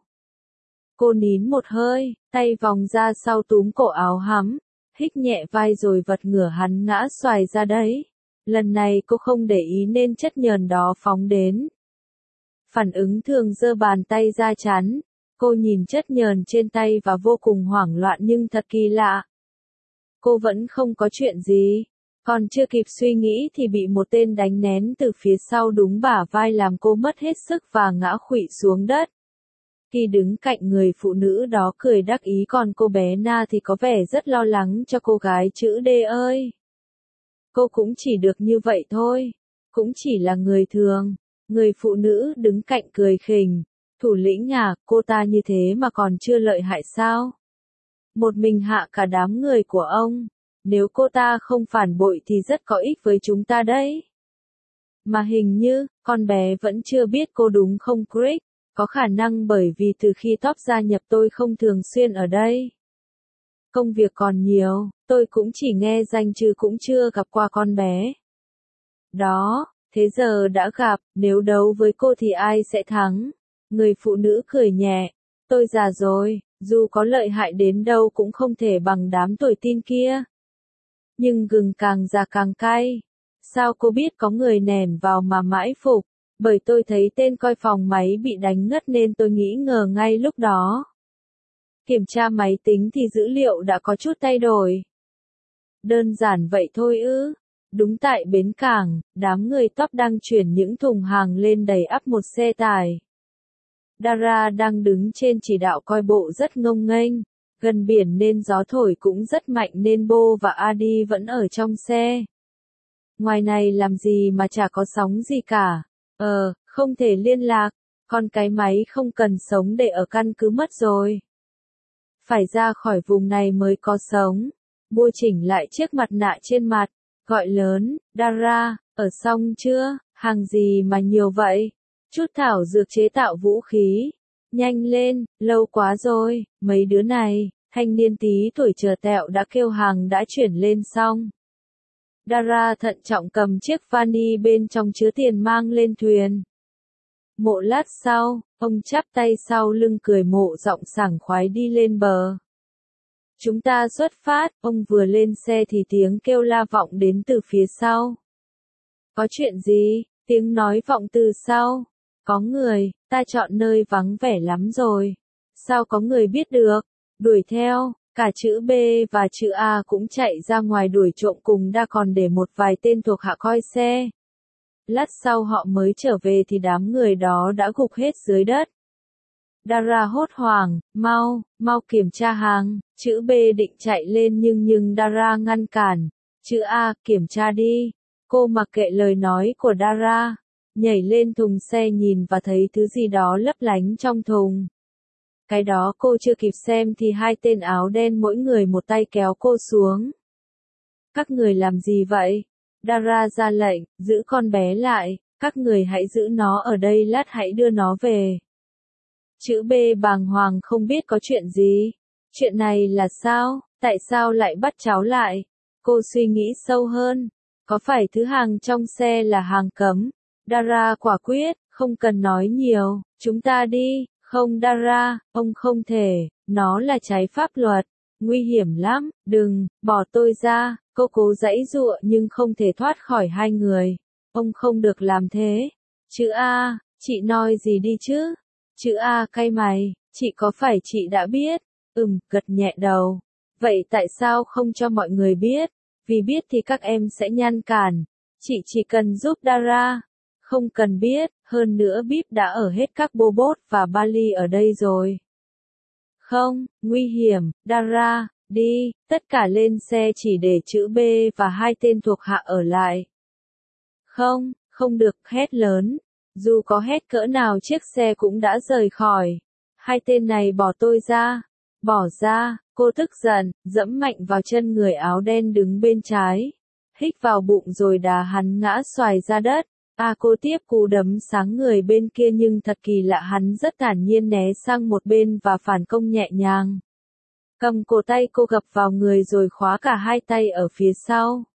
Cô nín một hơi, tay vòng ra sau túm cổ áo hắn, hít nhẹ vai rồi vật ngửa hắn ngã xoài ra đấy. Lần này cô không để ý nên chất nhờn đó phóng đến. Phản ứng thường giơ bàn tay ra chắn. Cô nhìn chất nhờn trên tay và vô cùng hoảng loạn nhưng thật kỳ lạ. Cô vẫn không có chuyện gì. Còn chưa kịp suy nghĩ thì bị một tên đánh nén từ phía sau đúng bả vai làm cô mất hết sức và ngã khuỵu xuống đất. Khi đứng cạnh người phụ nữ đó cười đắc ý còn cô bé Na thì có vẻ rất lo lắng cho cô gái chữ D ơi. Cô cũng chỉ được như vậy thôi. Cũng chỉ là người thường. Người phụ nữ đứng cạnh cười khỉnh. Thủ lĩnh à, cô ta như thế mà còn chưa lợi hại sao? Một mình hạ cả đám người của ông. Nếu cô ta không phản bội thì rất có ích với chúng ta đấy. Mà hình như, con bé vẫn chưa biết cô đúng không Chris? Có khả năng bởi vì từ khi Top gia nhập tôi không thường xuyên ở đây. Công việc còn nhiều, tôi cũng chỉ nghe danh chứ cũng chưa gặp qua con bé. Đó, thế giờ đã gặp, nếu đấu với cô thì ai sẽ thắng? Người phụ nữ cười nhẹ. Tôi già rồi, dù có lợi hại đến đâu cũng không thể bằng đám tuổi teen kia. Nhưng gừng càng già càng cay. Sao cô biết có người nèn vào mà mãi phục? Bởi tôi thấy tên coi phòng máy bị đánh ngất nên tôi nghĩ ngờ ngay lúc đó. Kiểm tra máy tính thì dữ liệu đã có chút thay đổi. Đơn giản vậy thôi ư. Đúng tại bến cảng, đám người Top đang chuyển những thùng hàng lên đầy ắp một xe tải. Dara đang đứng trên chỉ đạo coi bộ rất ngông nghênh. Gần biển nên gió thổi cũng rất mạnh nên Bo và Adi vẫn ở trong xe. Ngoài này làm gì mà chả có sóng gì cả. Không thể liên lạc. Con cái máy không cần sống để ở căn cứ mất rồi. Phải ra khỏi vùng này mới có sống. Bo chỉnh lại chiếc mặt nạ trên mặt. gọi lớn, Dara, ở xong chưa, hàng gì mà nhiều vậy? Chút thảo dược chế tạo vũ khí. Nhanh lên, lâu quá rồi, mấy đứa này, thanh niên tí tuổi chờ tẹo đã kêu hàng đã chuyển lên xong. Dara thận trọng cầm chiếc vani bên trong chứa tiền mang lên thuyền. Một lát sau, ông chắp tay sau lưng cười mộ giọng sảng khoái đi lên bờ. Chúng ta xuất phát, ông vừa lên xe thì tiếng kêu la vọng đến từ phía sau. Có chuyện gì? Tiếng nói vọng từ sau. Có người, ta chọn nơi vắng vẻ lắm rồi. Sao có người biết được? Đuổi theo, cả chữ B và chữ A cũng chạy ra ngoài đuổi trộm cùng đã còn để một vài tên thuộc hạ coi xe. Lát sau họ mới trở về thì đám người đó đã gục hết dưới đất. Dara hốt hoảng, mau kiểm tra hàng, chữ B định chạy lên nhưng Dara ngăn cản. Chữ A, kiểm tra đi. Cô mặc kệ lời nói của Dara, nhảy lên thùng xe nhìn và thấy thứ gì đó lấp lánh trong thùng. Cái đó cô chưa kịp xem thì hai tên áo đen mỗi người một tay kéo cô xuống. Các người làm gì vậy? Dara ra lệnh, giữ con bé lại, các người hãy giữ nó ở đây lát hãy đưa nó về. Chữ B bàng hoàng không biết có chuyện gì. Chuyện này là sao? Tại sao lại bắt cháu lại? Cô suy nghĩ sâu hơn. Có phải thứ hàng trong xe là hàng cấm? Dara quả quyết, không cần nói nhiều, chúng ta đi. Không Dara, ông không thể, nó là trái pháp luật, nguy hiểm lắm, đừng, bỏ tôi ra. Cô cố giãy giụa nhưng không thể thoát khỏi hai người. Ông không được làm thế. Chữ A, chị nói gì đi chứ? Chữ A cay mày, chị có phải chị đã biết? Gật nhẹ đầu. Vậy tại sao không cho mọi người biết? Vì biết thì các em sẽ ngăn cản. Chị chỉ cần giúp Dara. Không cần biết, hơn nữa Bíp đã ở hết các Bobot và Bali ở đây rồi. Không, nguy hiểm, Dara, đi, tất cả lên xe chỉ để chữ B và hai tên thuộc hạ ở lại. Không được, hét lớn. Dù có hét cỡ nào chiếc xe cũng đã rời khỏi. Hai tên này bỏ tôi ra. Bỏ ra, cô tức giận, dẫm mạnh vào chân người áo đen đứng bên trái. Hít vào bụng rồi đá hắn ngã xoài ra đất. Cô tiếp cú đấm sáng người bên kia nhưng thật kỳ lạ hắn rất thản nhiên né sang một bên và phản công nhẹ nhàng. Cầm cổ tay cô gập vào người rồi khóa cả hai tay ở phía sau.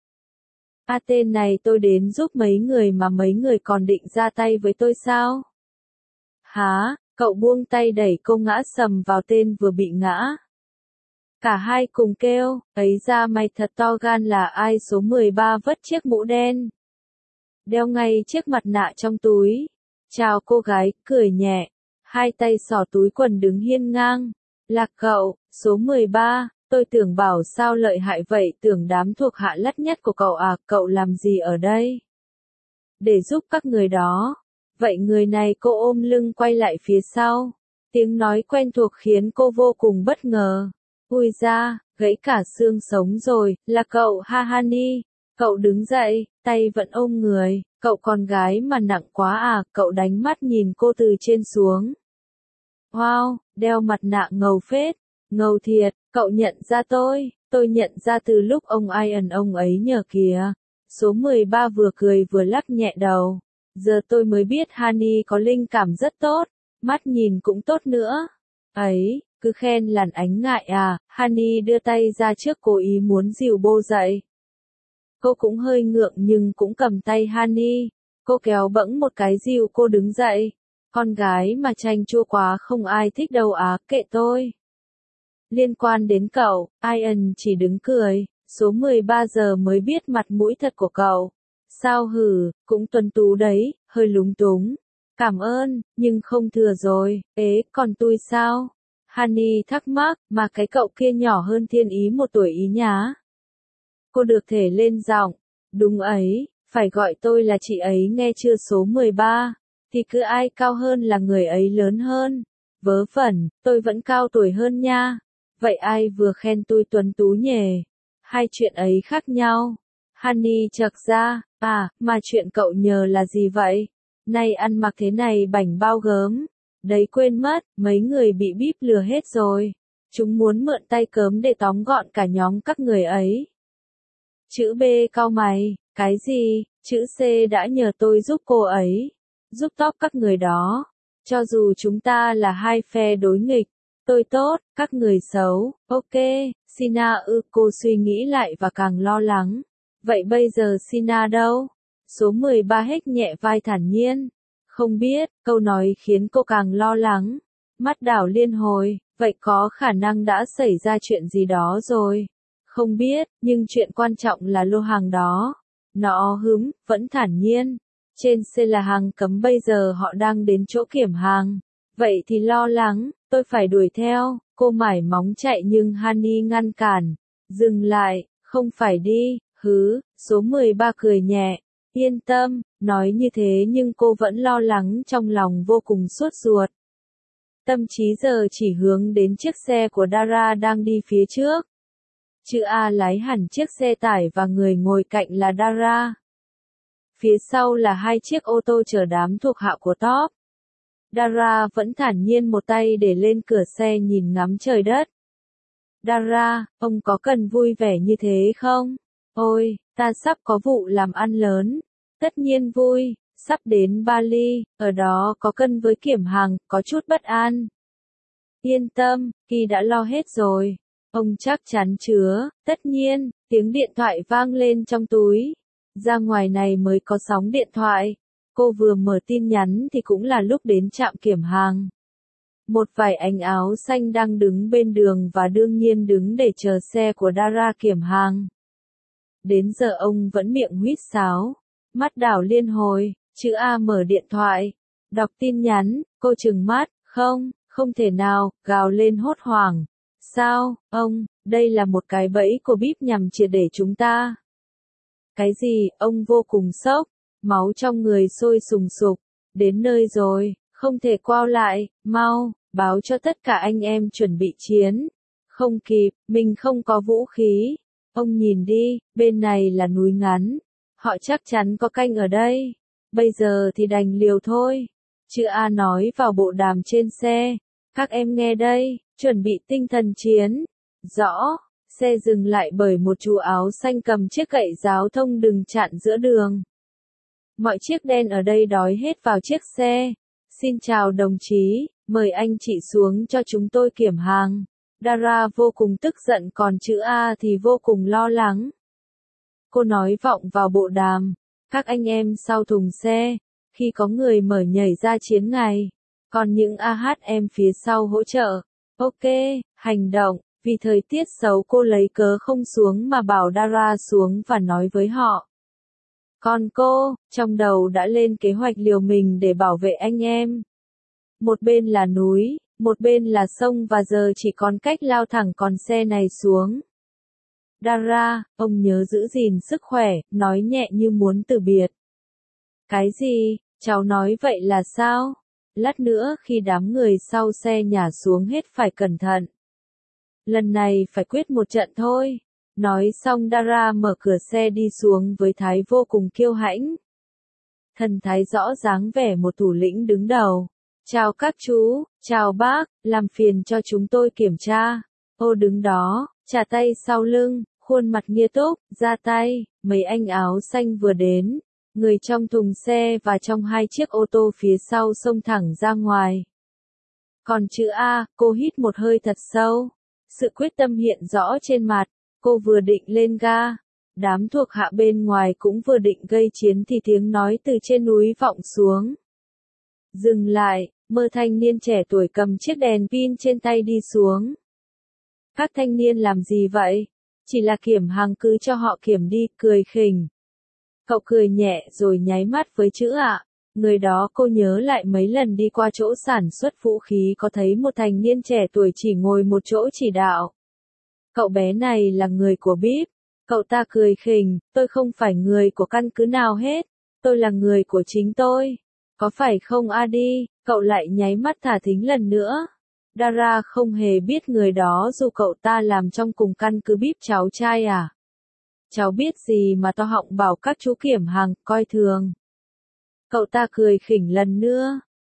Tên này tôi đến giúp mấy người mà mấy người còn định ra tay với tôi sao? Hả? Cậu buông tay đẩy cô ngã sầm vào tên vừa bị ngã. Cả hai cùng kêu, ấy ra mày thật to gan là ai số 13 vất chiếc mũ đen. Đeo ngay chiếc mặt nạ trong túi. Chào cô gái, cười nhẹ. Hai tay xỏ túi quần đứng hiên ngang. Là cậu, số 13, tôi tưởng bảo sao lợi hại vậy tưởng đám thuộc hạ lắt nhắt của cậu à, cậu làm gì ở đây? Để giúp các người đó. Vậy người này cô ôm lưng quay lại phía sau. Tiếng nói quen thuộc khiến cô vô cùng bất ngờ. Ui da, gãy cả xương sống rồi, là cậu Hahani. Cậu đứng dậy, tay vẫn ôm người, cậu con gái mà nặng quá à, cậu đánh mắt nhìn cô từ trên xuống. Wow, đeo mặt nạ ngầu phết, ngầu thiệt, cậu nhận ra tôi nhận ra từ lúc ông Ian ông ấy nhờ kìa. Số 13 vừa cười vừa lắc nhẹ đầu. Giờ tôi mới biết Hani có linh cảm rất tốt, mắt nhìn cũng tốt nữa. Ấy, cứ khen làn ánh ngại à, Hani đưa tay ra trước cố ý muốn dìu bô dậy. Cô cũng hơi ngượng nhưng cũng cầm tay Hani. Cô kéo bẫng một cái dìu cô đứng dậy. Con gái mà chanh chua quá không ai thích đâu á, kệ tôi. Liên quan đến cậu, Ian chỉ đứng cười, số 13 giờ mới biết mặt mũi thật của cậu. Sao hử, cũng tuấn tú đấy, hơi lúng túng. Cảm ơn, nhưng không thừa rồi, còn tôi sao? Hani thắc mắc, mà cái cậu kia nhỏ hơn Thiên Ý 1 tuổi ý nhá. Cô được thể lên giọng, đúng ấy, phải gọi tôi là chị ấy nghe chưa số 13, thì cứ ai cao hơn là người ấy lớn hơn. Vớ vẩn, tôi vẫn cao tuổi hơn nha. Vậy ai vừa khen tôi tuấn tú nhỉ? Hai chuyện ấy khác nhau. Hani chậc ra, mà chuyện cậu nhờ là gì vậy? Nay ăn mặc thế này bảnh bao gớm. Đấy quên mất, mấy người bị Bíp lừa hết rồi. Chúng muốn mượn tay cớm để tóm gọn cả nhóm các người ấy. Chữ B cau mày, cái gì? Chữ C đã nhờ tôi giúp cô ấy. Giúp top các người đó. Cho dù chúng ta là hai phe đối nghịch. Tôi tốt, các người xấu. Ok, Sina cô suy nghĩ lại và càng lo lắng. Vậy bây giờ Sina đâu? Số 13 hếch nhẹ vai thản nhiên. Không biết, câu nói khiến cô càng lo lắng. Mắt đảo liên hồi, vậy có khả năng đã xảy ra chuyện gì đó rồi. Không biết, nhưng chuyện quan trọng là lô hàng đó. Nó vẫn thản nhiên. Trên xe là hàng cấm bây giờ họ đang đến chỗ kiểm hàng. Vậy thì lo lắng, tôi phải đuổi theo. Cô mải móng chạy nhưng Hani ngăn cản. Dừng lại, không phải đi, số 13 cười nhẹ. Yên tâm, nói như thế nhưng cô vẫn lo lắng trong lòng vô cùng sốt ruột. Tâm trí giờ chỉ hướng đến chiếc xe của Dara đang đi phía trước. Chữ A lái hẳn chiếc xe tải và người ngồi cạnh là Dara. Phía sau là hai chiếc ô tô chở đám thuộc hạ của Top. Dara vẫn thản nhiên một tay để lên cửa xe nhìn ngắm trời đất. Dara, ông có cần vui vẻ như thế không? Ôi, ta sắp có vụ làm ăn lớn. Tất nhiên vui, sắp đến Bali, ở đó có cân với kiểm hàng, có chút bất an. Yên tâm, Kỳ đã lo hết rồi. Ông chắc chắn chứa, tất nhiên, tiếng điện thoại vang lên trong túi. Ra ngoài này mới có sóng điện thoại. Cô vừa mở tin nhắn thì cũng là lúc đến trạm kiểm hàng. Một vài anh áo xanh đang đứng bên đường và đương nhiên đứng để chờ xe của Dara kiểm hàng. Đến giờ ông vẫn miệng huýt sáo, mắt đảo liên hồi, chữ A mở điện thoại, đọc tin nhắn, cô trừng mắt, không thể nào, gào lên hốt hoảng. Sao, ông, đây là một cái bẫy của bíp nhằm triệt để chúng ta. Cái gì, ông vô cùng sốc, máu trong người sôi sùng sục, đến nơi rồi, không thể quao lại, mau, báo cho tất cả anh em chuẩn bị chiến. Không kịp, mình không có vũ khí. Ông nhìn đi, bên này là núi ngắn. Họ chắc chắn có canh ở đây. Bây giờ thì đành liều thôi. Chữ A nói vào bộ đàm trên xe. Các em nghe đây, chuẩn bị tinh thần chiến. Rõ, xe dừng lại bởi một chú áo xanh cầm chiếc gậy giáo thông đừng chặn giữa đường. Mọi chiếc đen ở đây đói hết vào chiếc xe. Xin chào đồng chí, mời anh chị xuống cho chúng tôi kiểm hàng. Dara vô cùng tức giận còn chữ A thì vô cùng lo lắng. Cô nói vọng vào bộ đàm, các anh em sau thùng xe, khi có người mở nhảy ra chiến ngày, còn những AHM phía sau hỗ trợ. Ok, hành động, vì thời tiết xấu cô lấy cớ không xuống mà bảo Dara xuống và nói với họ. Còn cô, trong đầu đã lên kế hoạch liều mình để bảo vệ anh em. Một bên là núi, một bên là sông và giờ chỉ còn cách lao thẳng con xe này xuống. Dara, ông nhớ giữ gìn sức khỏe, nói nhẹ như muốn từ biệt. Cái gì, cháu nói vậy là sao? Lát nữa khi đám người sau xe nhả xuống hết phải cẩn thận. Lần này phải quyết một trận thôi. Nói xong Dara mở cửa xe đi xuống với thái vô cùng kiêu hãnh. Thần thái rõ dáng vẻ một thủ lĩnh đứng đầu. Chào các chú, chào bác, làm phiền cho chúng tôi kiểm tra. Ô đứng đó, trả tay sau lưng, khuôn mặt nghiêm túc, ra tay, mấy anh áo xanh vừa đến. Người trong thùng xe và trong hai chiếc ô tô phía sau xông thẳng ra ngoài. Còn chữ A, cô hít một hơi thật sâu. Sự quyết tâm hiện rõ trên mặt, cô vừa định lên ga. Đám thuộc hạ bên ngoài cũng vừa định gây chiến thì tiếng nói từ trên núi vọng xuống. Dừng lại, mơ thanh niên trẻ tuổi cầm chiếc đèn pin trên tay đi xuống. Các thanh niên làm gì vậy? Chỉ là kiểm hàng cứ cho họ kiểm đi, cười khỉnh. Cậu cười nhẹ rồi nháy mắt với chữ A. Người đó cô nhớ lại mấy lần đi qua chỗ sản xuất vũ khí có thấy một thanh niên trẻ tuổi chỉ ngồi một chỗ chỉ đạo. Cậu bé này là người của bíp. Cậu ta cười khỉnh, tôi không phải người của căn cứ nào hết. Tôi là người của chính tôi. Có phải không Adi? Cậu lại nháy mắt thả thính lần nữa. Dara không hề biết người đó dù cậu ta làm trong cùng căn cứ bíp cháu trai à? Cháu biết gì mà to họng bảo các chú kiểm hàng, coi thường. Cậu ta cười khỉnh lần nữa.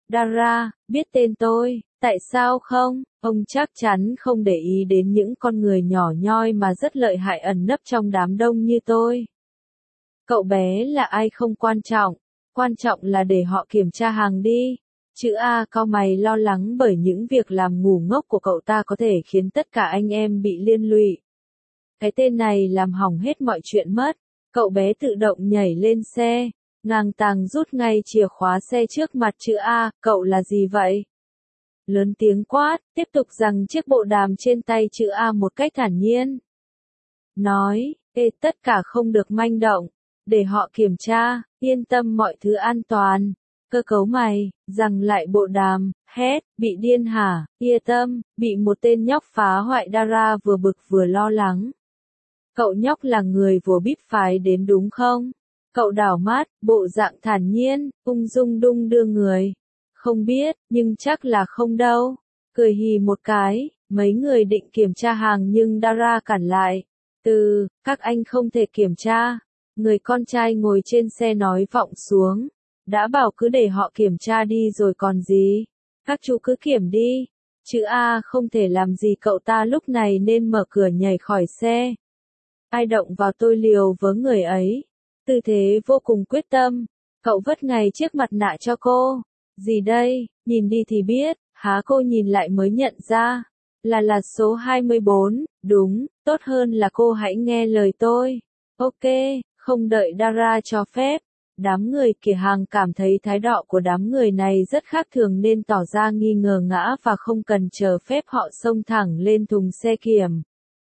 Dara, biết tên tôi, tại sao không? Ông chắc chắn không để ý đến những con người nhỏ nhoi mà rất lợi hại ẩn nấp trong đám đông như tôi. Cậu bé là ai không quan trọng là để họ kiểm tra hàng đi. Chữ A cau mày lo lắng bởi những việc làm ngu ngốc của cậu ta có thể khiến tất cả anh em bị liên lụy. Cái tên này làm hỏng hết mọi chuyện mất. Cậu bé tự động nhảy lên xe, ngang tàng rút ngay chìa khóa xe trước mặt chữ A, cậu là gì vậy? Lớn tiếng quát, tiếp tục giằng chiếc bộ đàm trên tay chữ A một cách thản nhiên. Nói, tất cả không được manh động, để họ kiểm tra, yên tâm mọi thứ an toàn. Cơ cấu mày, giằng lại bộ đàm, hét, bị điên hả, yên tâm, bị một tên nhóc phá hoại. Dara vừa bực vừa lo lắng. Cậu nhóc là người vừa bíp phái đến đúng không? Cậu đảo mắt, bộ dạng thản nhiên, ung dung đung đưa người. Không biết, nhưng chắc là không đâu. Cười hì một cái, mấy người định kiểm tra hàng nhưng Dara cản lại. Các anh không thể kiểm tra. Người con trai ngồi trên xe nói vọng xuống. Đã bảo cứ để họ kiểm tra đi rồi còn gì. Các chú cứ kiểm đi. Chữ A không thể làm gì cậu ta lúc này nên mở cửa nhảy khỏi xe. Ai động vào tôi liều với người ấy. Tư thế vô cùng quyết tâm. Cậu vứt ngay chiếc mặt nạ cho cô. Gì đây, nhìn đi thì biết, há cô nhìn lại mới nhận ra. Là số 24, đúng, tốt hơn là cô hãy nghe lời tôi. Ok, không đợi Dara cho phép. Đám người kia hàng cảm thấy thái độ của đám người này rất khác thường nên tỏ ra nghi ngờ ngã và không cần chờ phép họ xông thẳng lên thùng xe kiểm.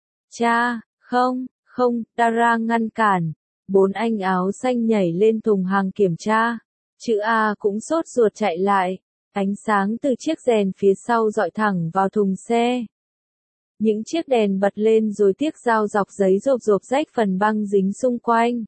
Không, Dara ngăn cản. 4 anh áo xanh nhảy lên thùng hàng kiểm tra. Chữ A cũng sốt ruột chạy lại. Ánh sáng từ chiếc đèn phía sau dọi thẳng vào thùng xe. Những chiếc đèn bật lên rồi tiếc dao dọc giấy rộp rách phần băng dính xung quanh.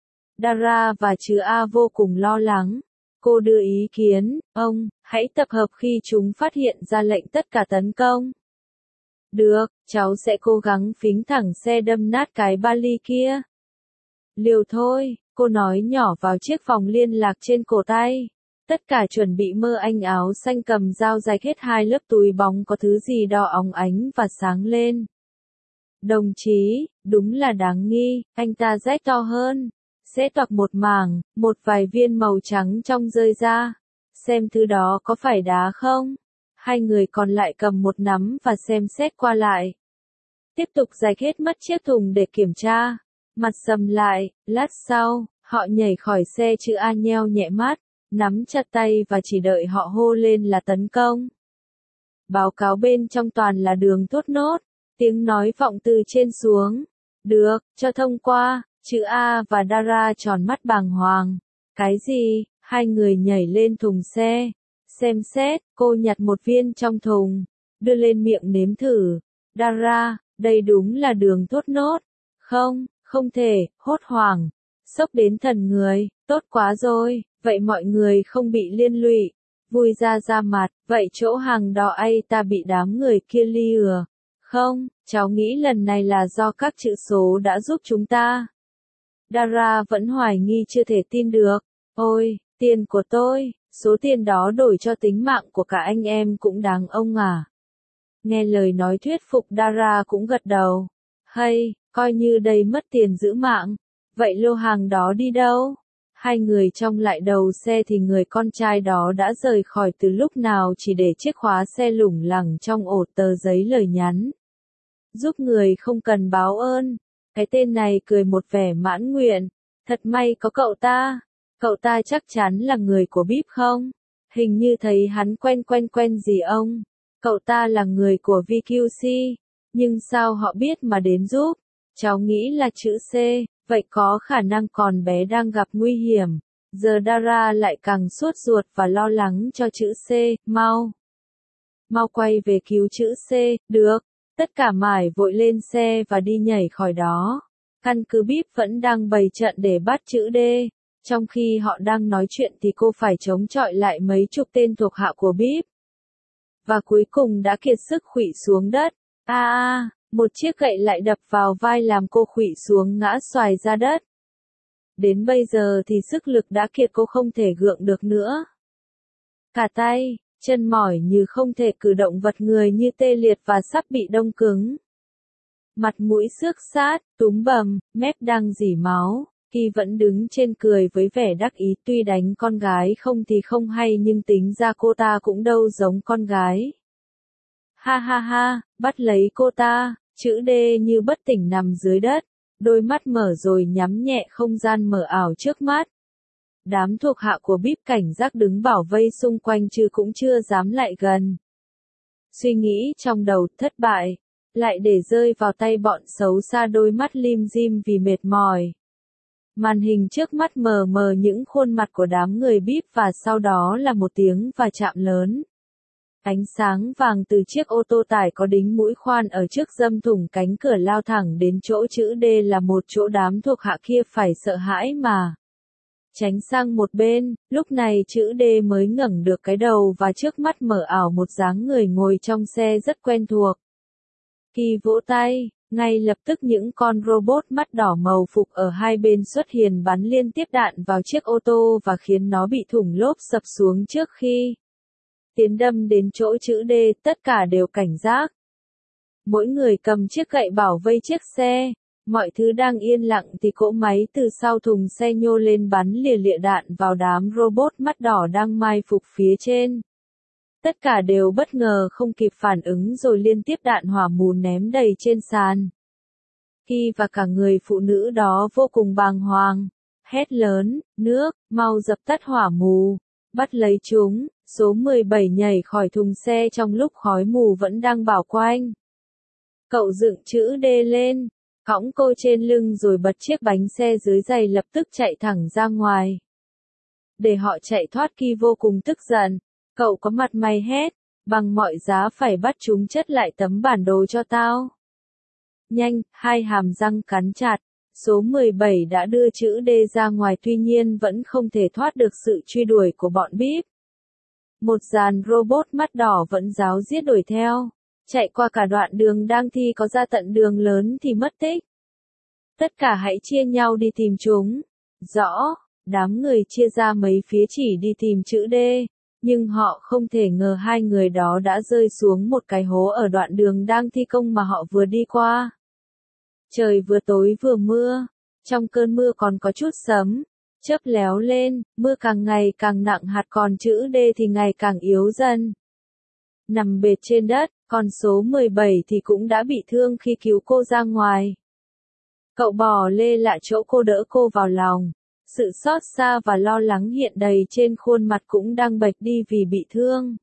Dara và chữ A vô cùng lo lắng. Cô đưa ý kiến, ông, hãy tập hợp khi chúng phát hiện ra lệnh tất cả tấn công. Được, cháu sẽ cố gắng phính thẳng xe đâm nát cái vali kia. Liều thôi, cô nói nhỏ vào chiếc vòng liên lạc trên cổ tay. Tất cả chuẩn bị mơ. Anh áo xanh cầm dao rạch hết 2 lớp túi bóng có thứ gì đó óng ánh và sáng lên. Đồng chí, đúng là đáng nghi, anh ta rách to hơn. Sẽ toạc một mảng, một vài viên màu trắng trong rơi ra. Xem thứ đó có phải đá không? 2 người còn lại cầm một nắm và xem xét qua lại. Tiếp tục rạch hết mất chiếc thùng để kiểm tra. Mặt sầm lại, lát sau, họ nhảy khỏi xe. Chữ A nheo nhẹ mắt, nắm chặt tay và chỉ đợi họ hô lên là tấn công. Báo cáo bên trong toàn là đường thốt nốt, tiếng nói vọng từ trên xuống. Được, cho thông qua. Chữ A và Dara tròn mắt bàng hoàng. Cái gì? 2 người nhảy lên thùng xe. Xem xét, cô nhặt một viên trong thùng, đưa lên miệng nếm thử. Dara, đây đúng là đường thốt nốt. Không thể, hốt hoảng. Sốc đến thần người, tốt quá rồi, vậy mọi người không bị liên lụy. Vui ra mặt, vậy chỗ hàng đó ta bị đám người kia lừa. Không, cháu nghĩ lần này là do các chữ số đã giúp chúng ta. Dara vẫn hoài nghi chưa thể tin được. Ôi, tiền của tôi, số tiền đó đổi cho tính mạng của cả anh em cũng đáng ông à. Nghe lời nói thuyết phục Dara cũng gật đầu. Hay, coi như đây mất tiền giữ mạng. Vậy lô hàng đó đi đâu? 2 người trong lại đầu xe thì người con trai đó đã rời khỏi từ lúc nào chỉ để chiếc khóa xe lủng lẳng trong ổ tờ giấy lời nhắn. Giúp người không cần báo ơn. Cái tên này cười một vẻ mãn nguyện. Thật may có cậu ta. Cậu ta chắc chắn là người của bíp không? Hình như thấy hắn quen gì ông. Cậu ta là người của VQC. Nhưng sao họ biết mà đến giúp? Cháu nghĩ là chữ C, vậy có khả năng con bé đang gặp nguy hiểm. Giờ Dara lại càng sốt ruột và lo lắng cho chữ C, mau quay về cứu chữ C, được. Tất cả mải vội lên xe và đi nhảy khỏi đó. Căn cứ bíp vẫn đang bày trận để bắt chữ D. Trong khi họ đang nói chuyện thì cô phải chống chọi lại mấy chục tên thuộc hạ của bíp. Và cuối cùng đã kiệt sức khuỵu xuống đất. Một chiếc gậy lại đập vào vai làm cô khuỵu xuống ngã xoài ra đất. Đến bây giờ thì sức lực đã kiệt, cô không thể gượng được nữa. Cả tay, chân mỏi như không thể cử động, vật người như tê liệt và sắp bị đông cứng. Mặt mũi xước xát, túm bầm, mép đang rỉ máu. Kỳ vẫn đứng trên cười với vẻ đắc ý, tuy đánh con gái không thì không hay nhưng tính ra cô ta cũng đâu giống con gái. Ha ha ha, bắt lấy cô ta, chữ D như bất tỉnh nằm dưới đất, đôi mắt mở rồi nhắm nhẹ, không gian mờ ảo trước mắt. Đám thuộc hạ của bíp cảnh giác đứng bảo vây xung quanh chứ cũng chưa dám lại gần. Suy nghĩ trong đầu thất bại, lại để rơi vào tay bọn xấu xa, đôi mắt lim dim vì mệt mỏi. Màn hình trước mắt mờ mờ những khuôn mặt của đám người bíp và sau đó là một tiếng va chạm lớn. Ánh sáng vàng từ chiếc ô tô tải có đính mũi khoan ở trước đâm thủng cánh cửa lao thẳng đến chỗ chữ D, là một chỗ đám thuộc hạ kia phải sợ hãi mà tránh sang một bên. Lúc này chữ D mới ngẩng được cái đầu và trước mắt mở ảo một dáng người ngồi trong xe rất quen thuộc. Kỳ vỗ tay, ngay lập tức những con robot mắt đỏ màu phục ở hai bên xuất hiện bắn liên tiếp đạn vào chiếc ô tô và khiến nó bị thủng lốp sập xuống trước khi tiến đâm đến chỗ chữ D. Tất cả đều cảnh giác. Mỗi người cầm chiếc gậy bảo vây chiếc xe. Mọi thứ đang yên lặng thì cỗ máy từ sau thùng xe nhô lên bắn lìa lịa đạn vào đám robot mắt đỏ đang mai phục phía trên. Tất cả đều bất ngờ không kịp phản ứng rồi liên tiếp đạn hỏa mù ném đầy trên sàn. Kỳ và cả người phụ nữ đó vô cùng bàng hoàng, hét lớn, nước, mau dập tắt hỏa mù, bắt lấy chúng. Số 17 nhảy khỏi thùng xe trong lúc khói mù vẫn đang bao quanh. Cậu dựng chữ D lên, cõng cô trên lưng rồi bật chiếc bánh xe dưới giày, lập tức chạy thẳng ra ngoài. Để họ chạy thoát, Kỳ vô cùng tức giận. Cậu có mặt mày hét, bằng mọi giá phải bắt chúng chất lại tấm bản đồ cho tao. Nhanh, hai hàm răng cắn chặt, số 17 đã đưa chữ D ra ngoài, tuy nhiên vẫn không thể thoát được sự truy đuổi của bọn bíp. Một dàn robot mắt đỏ vẫn ráo riết đuổi theo, chạy qua cả đoạn đường đang thi có ra tận đường lớn thì mất tích. Tất cả hãy chia nhau đi tìm chúng. Rõ, đám người chia ra mấy phía chỉ đi tìm chữ D, nhưng họ không thể ngờ hai người đó đã rơi xuống một cái hố ở đoạn đường đang thi công mà họ vừa đi qua. Trời vừa tối vừa mưa, trong cơn mưa còn có chút sấm, chớp léo lên, mưa càng ngày càng nặng hạt, còn chữ D thì ngày càng yếu dần. Nằm bệt trên đất, còn số 17 thì cũng đã bị thương khi cứu cô ra ngoài. Cậu bò lê lại chỗ cô, đỡ cô vào lòng. Sự xót xa và lo lắng hiện đầy trên khuôn mặt cũng đang bệch đi vì bị thương.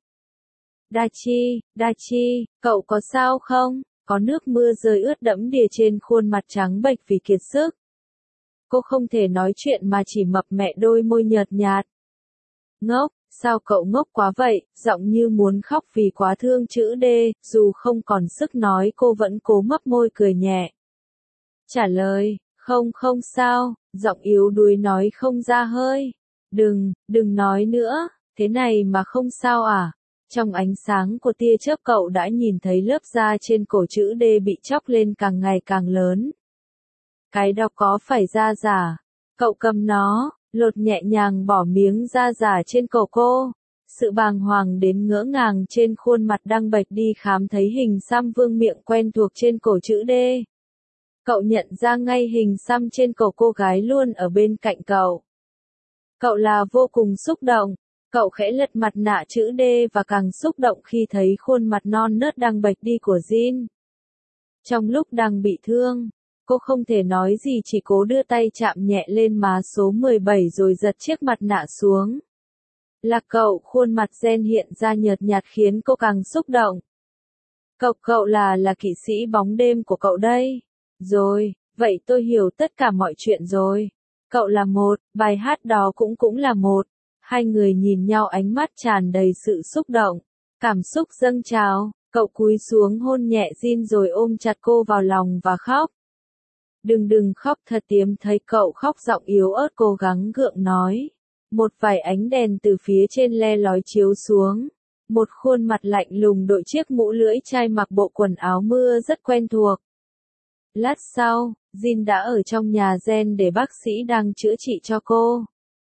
Dachi, cậu có sao không? Có nước mưa rơi ướt đẫm đìa trên khuôn mặt trắng bệch vì kiệt sức. Cô không thể nói chuyện mà chỉ mập mẹ đôi môi nhợt nhạt. Ngốc, sao cậu ngốc quá vậy? Giọng như muốn khóc vì quá thương chữ D, dù không còn sức nói cô vẫn cố mấp môi cười nhẹ. Trả lời, không sao, giọng yếu đuối nói không ra hơi. Đừng nói nữa, thế này mà không sao à? Trong ánh sáng của tia chớp cậu đã nhìn thấy lớp da trên cổ chữ D bị chóc lên càng ngày càng lớn. Cái đó có phải da giả? Cậu cầm nó, lột nhẹ nhàng bỏ miếng da giả trên cổ cô. Sự bàng hoàng đến ngỡ ngàng trên khuôn mặt đang bệch đi khám thấy hình xăm vương miện quen thuộc trên cổ chữ D. Cậu nhận ra ngay hình xăm trên cổ cô gái luôn ở bên cạnh cậu. Cậu là vô cùng xúc động. Cậu khẽ lật mặt nạ chữ D và càng xúc động khi thấy khuôn mặt non nớt đang bệch đi của Jin. Trong lúc đang bị thương, cô không thể nói gì, chỉ cố đưa tay chạm nhẹ lên má số 17 rồi giật chiếc mặt nạ xuống. Là cậu, khuôn mặt Jen hiện ra nhợt nhạt khiến cô càng xúc động. Cậu là kỵ sĩ bóng đêm của cậu đây. Rồi, vậy tôi hiểu tất cả mọi chuyện rồi. Cậu là một, bài hát đó cũng là một. Hai người nhìn nhau, ánh mắt tràn đầy sự xúc động. Cảm xúc dâng trào, cậu cúi xuống hôn nhẹ Jin rồi ôm chặt cô vào lòng và khóc. Đừng khóc, thật tiếm thấy cậu khóc, giọng yếu ớt cố gắng gượng nói. Một vài ánh đèn từ phía trên le lói chiếu xuống. Một khuôn mặt lạnh lùng đội chiếc mũ lưỡi chai mặc bộ quần áo mưa rất quen thuộc. Lát sau, Jin đã ở trong nhà Jen để bác sĩ đang chữa trị cho cô.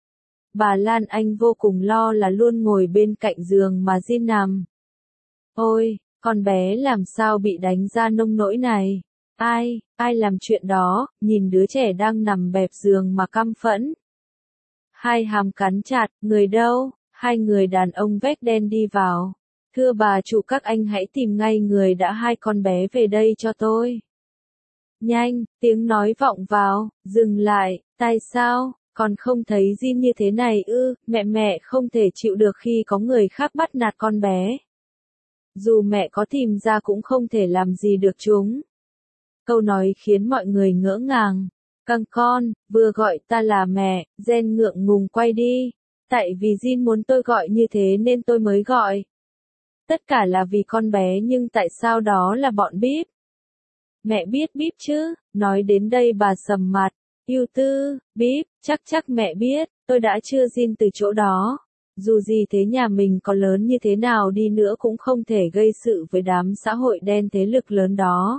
Bà Lan Anh vô cùng lo là luôn ngồi bên cạnh giường mà Jin nằm. Ôi, con bé làm sao bị đánh ra nông nỗi này? Ai làm chuyện đó, nhìn đứa trẻ đang nằm bẹp giường mà căm phẫn. Hai hàm cắn chặt, người đâu? Hai người đàn ông vét đen đi vào. Thưa bà chủ, các anh hãy tìm ngay người đã hai con bé về đây cho tôi. Nhanh, tiếng nói vọng vào, dừng lại, tại sao, còn không thấy Jin như thế này ư, mẹ không thể chịu được khi có người khác bắt nạt con bé. Dù mẹ có tìm ra cũng không thể làm gì được chúng. Câu nói khiến mọi người ngỡ ngàng. Căng con, vừa gọi ta là mẹ, Jen ngượng ngùng quay đi. Tại vì Jin muốn tôi gọi như thế nên tôi mới gọi. Tất cả là vì con bé, nhưng tại sao đó là bọn bíp? Mẹ biết bíp chứ, nói đến đây bà sầm mặt. Yêu tư, bíp, chắc mẹ biết, tôi đã chưa Jin từ chỗ đó. Dù gì thế nhà mình có lớn như thế nào đi nữa cũng không thể gây sự với đám xã hội đen thế lực lớn đó.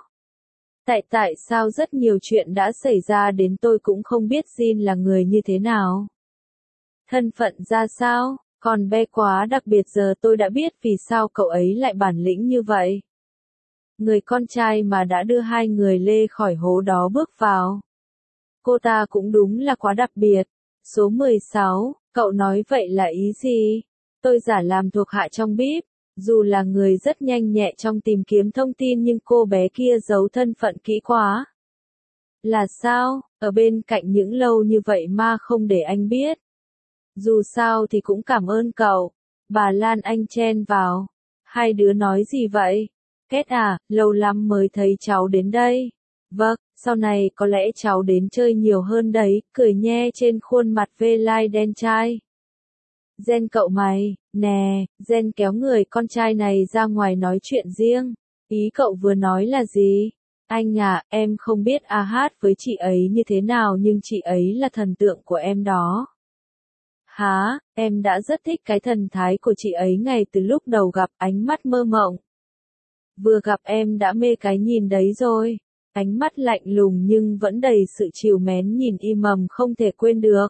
Tại sao rất nhiều chuyện đã xảy ra đến tôi cũng không biết Jin là người như thế nào. Thân phận ra sao, còn bé quá đặc biệt, giờ tôi đã biết vì sao cậu ấy lại bản lĩnh như vậy. Người con trai mà đã đưa hai người lê khỏi hố đó bước vào. Cô ta cũng đúng là quá đặc biệt. Số 16, cậu nói vậy là ý gì? Tôi giả làm thuộc hạ trong bíp. Dù là người rất nhanh nhẹ trong tìm kiếm thông tin nhưng cô bé kia giấu thân phận kỹ quá. Là sao, ở bên cạnh những lâu như vậy mà không để anh biết. Dù sao thì cũng cảm ơn cậu. Bà Lan Anh chen vào. Hai đứa nói gì vậy? Kết à, lâu lắm mới thấy cháu đến đây. Vâng, sau này có lẽ cháu đến chơi nhiều hơn đấy, cười nhe trên khuôn mặt vê lai đen trai. Jen cậu mày, nè, Jen kéo người con trai này ra ngoài nói chuyện riêng. Ý cậu vừa nói là gì? Anh à, em không biết hát với chị ấy như thế nào nhưng chị ấy là thần tượng của em đó. Hả, em đã rất thích cái thần thái của chị ấy ngay từ lúc đầu gặp, ánh mắt mơ mộng. Vừa gặp em đã mê cái nhìn đấy rồi. Ánh mắt lạnh lùng nhưng vẫn đầy sự trìu mến, nhìn im ầm không thể quên được.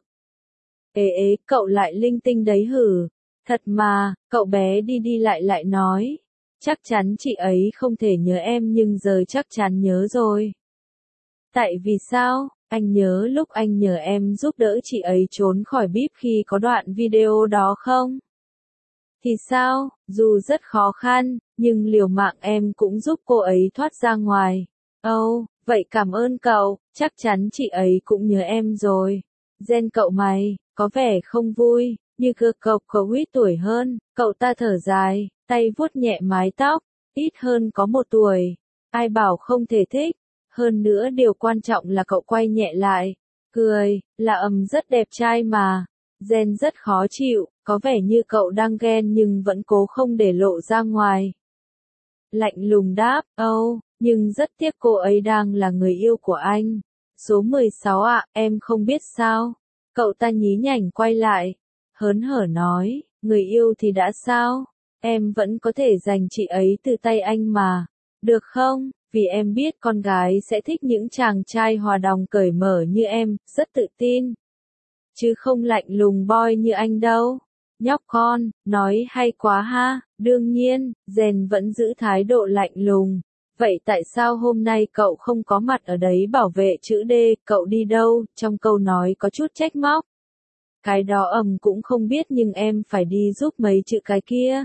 Ê, cậu lại linh tinh đấy hử? Thật mà, cậu bé đi lại nói. Chắc chắn chị ấy không thể nhớ em nhưng giờ chắc chắn nhớ rồi. Tại vì sao? Anh nhớ lúc anh nhờ em giúp đỡ chị ấy trốn khỏi bíp khi có đoạn video đó không? Thì sao, dù rất khó khăn, nhưng liều mạng em cũng giúp cô ấy thoát ra ngoài. Vậy cảm ơn cậu, chắc chắn chị ấy cũng nhớ em rồi. Jen cậu mày, có vẻ không vui, như cậu ít tuổi hơn, cậu ta thở dài, tay vuốt nhẹ mái tóc, ít hơn có 1 tuổi. Ai bảo không thể thích, hơn nữa điều quan trọng là cậu quay nhẹ lại, cười, là rất đẹp trai mà. Jen rất khó chịu, có vẻ như cậu đang ghen nhưng vẫn cố không để lộ ra ngoài. Lạnh lùng đáp, nhưng rất tiếc cô ấy đang là người yêu của anh. Số 16 ạ, em không biết sao. Cậu ta nhí nhảnh quay lại, hớn hở nói, người yêu thì đã sao? Em vẫn có thể giành chị ấy từ tay anh mà. Được không? Vì em biết con gái sẽ thích những chàng trai hòa đồng cởi mở như em, rất tự tin. Chứ không lạnh lùng boy như anh đâu. Nhóc con, nói hay quá ha, đương nhiên, Jen vẫn giữ thái độ lạnh lùng. Vậy tại sao hôm nay cậu không có mặt ở đấy bảo vệ chữ D, cậu đi đâu, trong câu nói có chút trách móc. Cái đó cũng không biết nhưng em phải đi giúp mấy chữ cái kia.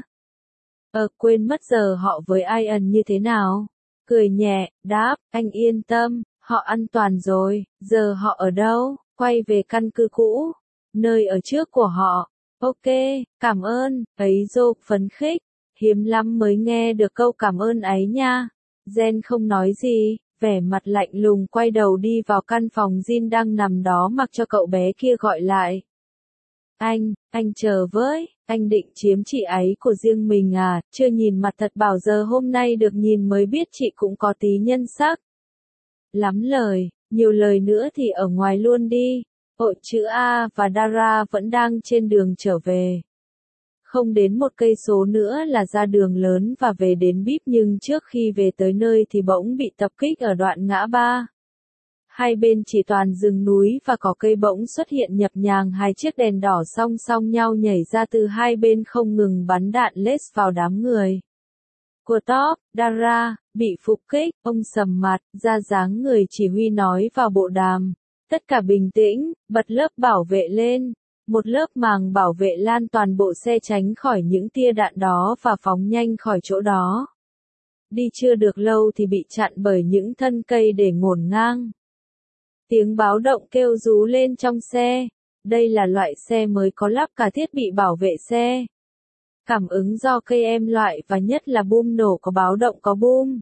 Quên mất giờ họ với Ian như thế nào. Cười nhẹ, đáp, anh yên tâm, họ an toàn rồi, giờ họ ở đâu, quay về căn cứ cũ, nơi ở trước của họ. Ok, cảm ơn, ấy dô, phấn khích, hiếm lắm mới nghe được câu cảm ơn ấy nha. Jen không nói gì, vẻ mặt lạnh lùng quay đầu đi vào căn phòng Jin đang nằm đó mặc cho cậu bé kia gọi lại. Anh chờ với, anh định chiếm chị ấy của riêng mình à, chưa nhìn mặt thật bảo giờ hôm nay được nhìn mới biết chị cũng có tí nhân sắc. Lắm lời, nhiều lời nữa thì ở ngoài luôn đi. Chữ A và Dara vẫn đang trên đường trở về. Không đến 1 cây số nữa là ra đường lớn và về đến bíp nhưng trước khi về tới nơi thì bỗng bị tập kích ở đoạn ngã ba. Hai bên chỉ toàn rừng núi và cỏ cây, bỗng xuất hiện nhập nhằng hai chiếc đèn đỏ song song nhau nhảy ra từ hai bên, không ngừng bắn đạn laser vào đám người của Top. Dara bị phục kích, ông sầm mặt, ra dáng người chỉ huy nói vào bộ đàm. Tất cả bình tĩnh, bật lớp bảo vệ lên. Một lớp màng bảo vệ lan toàn bộ xe tránh khỏi những tia đạn đó và phóng nhanh khỏi chỗ đó. Đi chưa được lâu thì bị chặn bởi những thân cây để ngổn ngang. Tiếng báo động kêu rú lên trong xe. Đây là loại xe mới có lắp cả thiết bị bảo vệ xe. Cảm ứng do cây em loại và nhất là bum nổ có báo động có bum.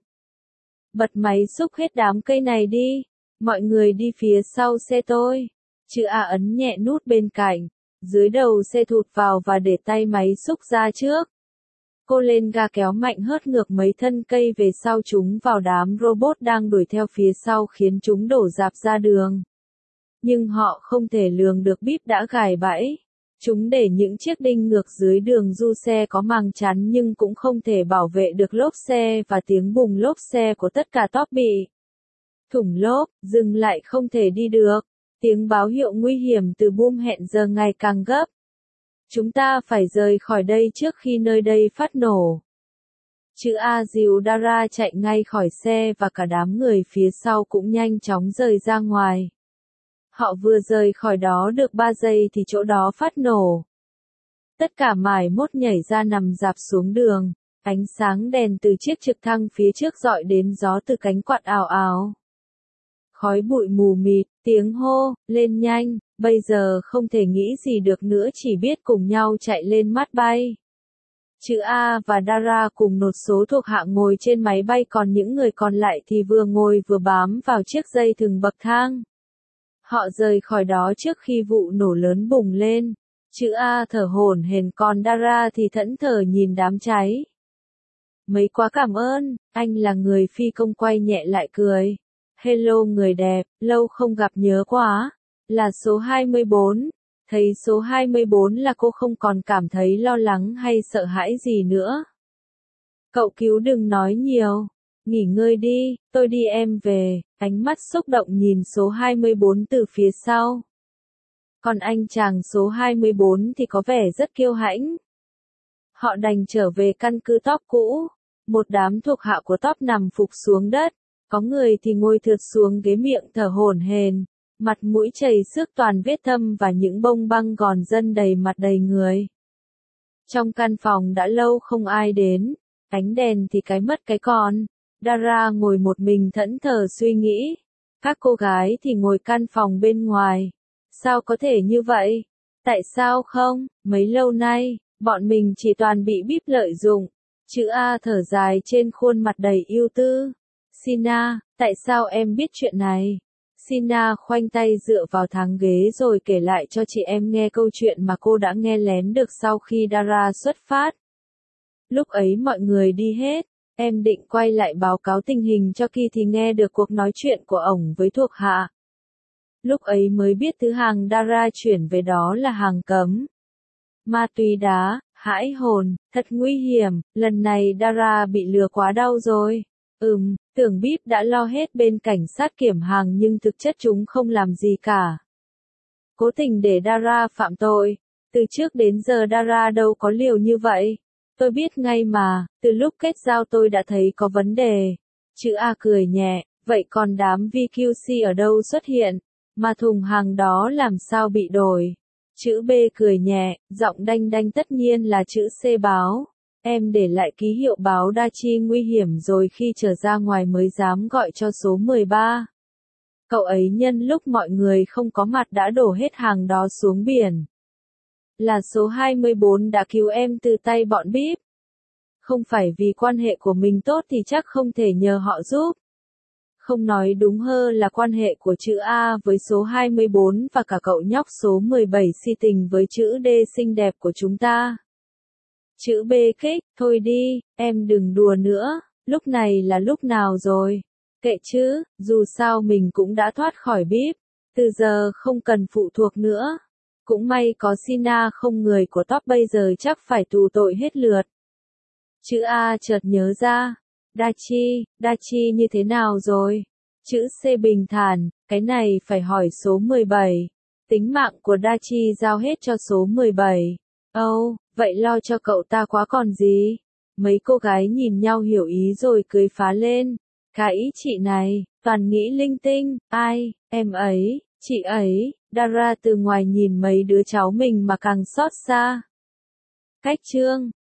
Bật máy xúc hết đám cây này đi. Mọi người đi phía sau xe tôi. Chữ A ấn nhẹ nút bên cạnh. Dưới đầu xe thụt vào và để tay máy xúc ra trước. Cô lên ga kéo mạnh hớt ngược mấy thân cây về sau chúng vào đám robot đang đuổi theo phía sau, khiến chúng đổ rạp ra đường. Nhưng họ không thể lường được bíp đã gài bẫy. Chúng để những chiếc đinh ngược dưới đường ru xe có màng chắn nhưng cũng không thể bảo vệ được lốp xe, và tiếng bùng lốp xe của tất cả Top bị thủng lốp, dừng lại không thể đi được. Tiếng báo hiệu nguy hiểm từ bum hẹn giờ ngày càng gấp. Chúng ta phải rời khỏi đây trước khi nơi đây phát nổ. Chữ A dìu Dara chạy ngay khỏi xe và cả đám người phía sau cũng nhanh chóng rời ra ngoài. Họ vừa rời khỏi đó được 3 giây thì chỗ đó phát nổ. Tất cả mải mốt nhảy ra nằm rạp xuống đường. Ánh sáng đèn từ chiếc trực thăng phía trước rọi đến, gió từ cánh quạt ào ào. Khói bụi mù mịt, tiếng hô, lên nhanh, bây giờ không thể nghĩ gì được nữa, chỉ biết cùng nhau chạy lên mát bay. Chữ A và Dara cùng một số thuộc hạ ngồi trên máy bay, còn những người còn lại thì vừa ngồi vừa bám vào chiếc dây thừng bậc thang. Họ rời khỏi đó trước khi vụ nổ lớn bùng lên. Chữ A thở hổn hển, còn Dara thì thẫn thờ nhìn đám cháy. Mấy quá cảm ơn, anh là người phi công, quay nhẹ lại cười. Hello người đẹp, lâu không gặp, nhớ quá. Là số 24. Thấy số 24 là cô không còn cảm thấy lo lắng hay sợ hãi gì nữa. Cậu cứu đừng nói nhiều. Nghỉ ngơi đi, tôi đi em về. Ánh mắt xúc động nhìn số 24 từ phía sau. Còn anh chàng số 24 thì có vẻ rất kiêu hãnh. Họ đành trở về căn cứ Top cũ. Một đám thuộc hạ của Top nằm phục xuống đất. Có người thì ngồi thượt xuống ghế, miệng thở hổn hển, mặt mũi chảy xước, toàn vết thâm và những bông băng gòn dân đầy mặt đầy người. Trong căn phòng đã lâu không ai đến, ánh đèn thì cái mất cái còn. Dara ngồi một mình thẫn thờ suy nghĩ. Các cô gái thì ngồi căn phòng bên ngoài. Sao có thể như vậy? Tại sao không? Mấy lâu nay, bọn mình chỉ toàn bị bíp lợi dụng. Chữ A thở dài trên khuôn mặt đầy ưu tư. Sina, tại sao em biết chuyện này? Sina khoanh tay dựa vào thang ghế rồi kể lại cho chị em nghe câu chuyện mà cô đã nghe lén được sau khi Dara xuất phát. Lúc ấy mọi người đi hết, em định quay lại báo cáo tình hình cho Kỳ thì nghe được cuộc nói chuyện của ổng với thuộc hạ. Lúc ấy mới biết thứ hàng Dara chuyển về đó là hàng cấm. Ma túy đá, hãi hồn, thật nguy hiểm, lần này Dara bị lừa quá đau rồi. Tưởng bíp đã lo hết bên cảnh sát kiểm hàng nhưng thực chất chúng không làm gì cả. Cố tình để Dara phạm tội. Từ trước đến giờ Dara đâu có liều như vậy. Tôi biết ngay mà, từ lúc kết giao tôi đã thấy có vấn đề. Chữ A cười nhẹ, vậy còn đám VQC ở đâu xuất hiện? Mà thùng hàng đó làm sao bị đổi? Chữ B cười nhẹ, giọng đanh đanh, tất nhiên là chữ C báo. Em để lại ký hiệu báo đa chi nguy hiểm rồi khi trở ra ngoài mới dám gọi cho số 13. Cậu ấy nhân lúc mọi người không có mặt đã đổ hết hàng đó xuống biển. Là số 24 đã cứu em từ tay bọn bíp. Không phải vì quan hệ của mình tốt thì chắc không thể nhờ họ giúp. Không nói đúng hơn là quan hệ của chữ A với số 24 và cả cậu nhóc số 17 si tình với chữ D xinh đẹp của chúng ta. Chữ B khích, thôi đi, em đừng đùa nữa, lúc này là lúc nào rồi? Kệ chứ, dù sao mình cũng đã thoát khỏi bíp, từ giờ không cần phụ thuộc nữa. Cũng may có Sina không, người của Top bây giờ chắc phải tù tội hết lượt. Chữ A chợt nhớ ra, Dachi như thế nào rồi? Chữ C bình thản, Cái này phải hỏi số 17. Tính mạng của Dachi giao hết cho số 17. Âu, vậy lo cho cậu ta quá còn gì? Mấy cô gái nhìn nhau hiểu ý rồi cười phá lên. Cái chị này, toàn nghĩ linh tinh, ai, em ấy, chị ấy, Dara từ ngoài nhìn mấy đứa cháu mình mà càng xót xa. Cách chương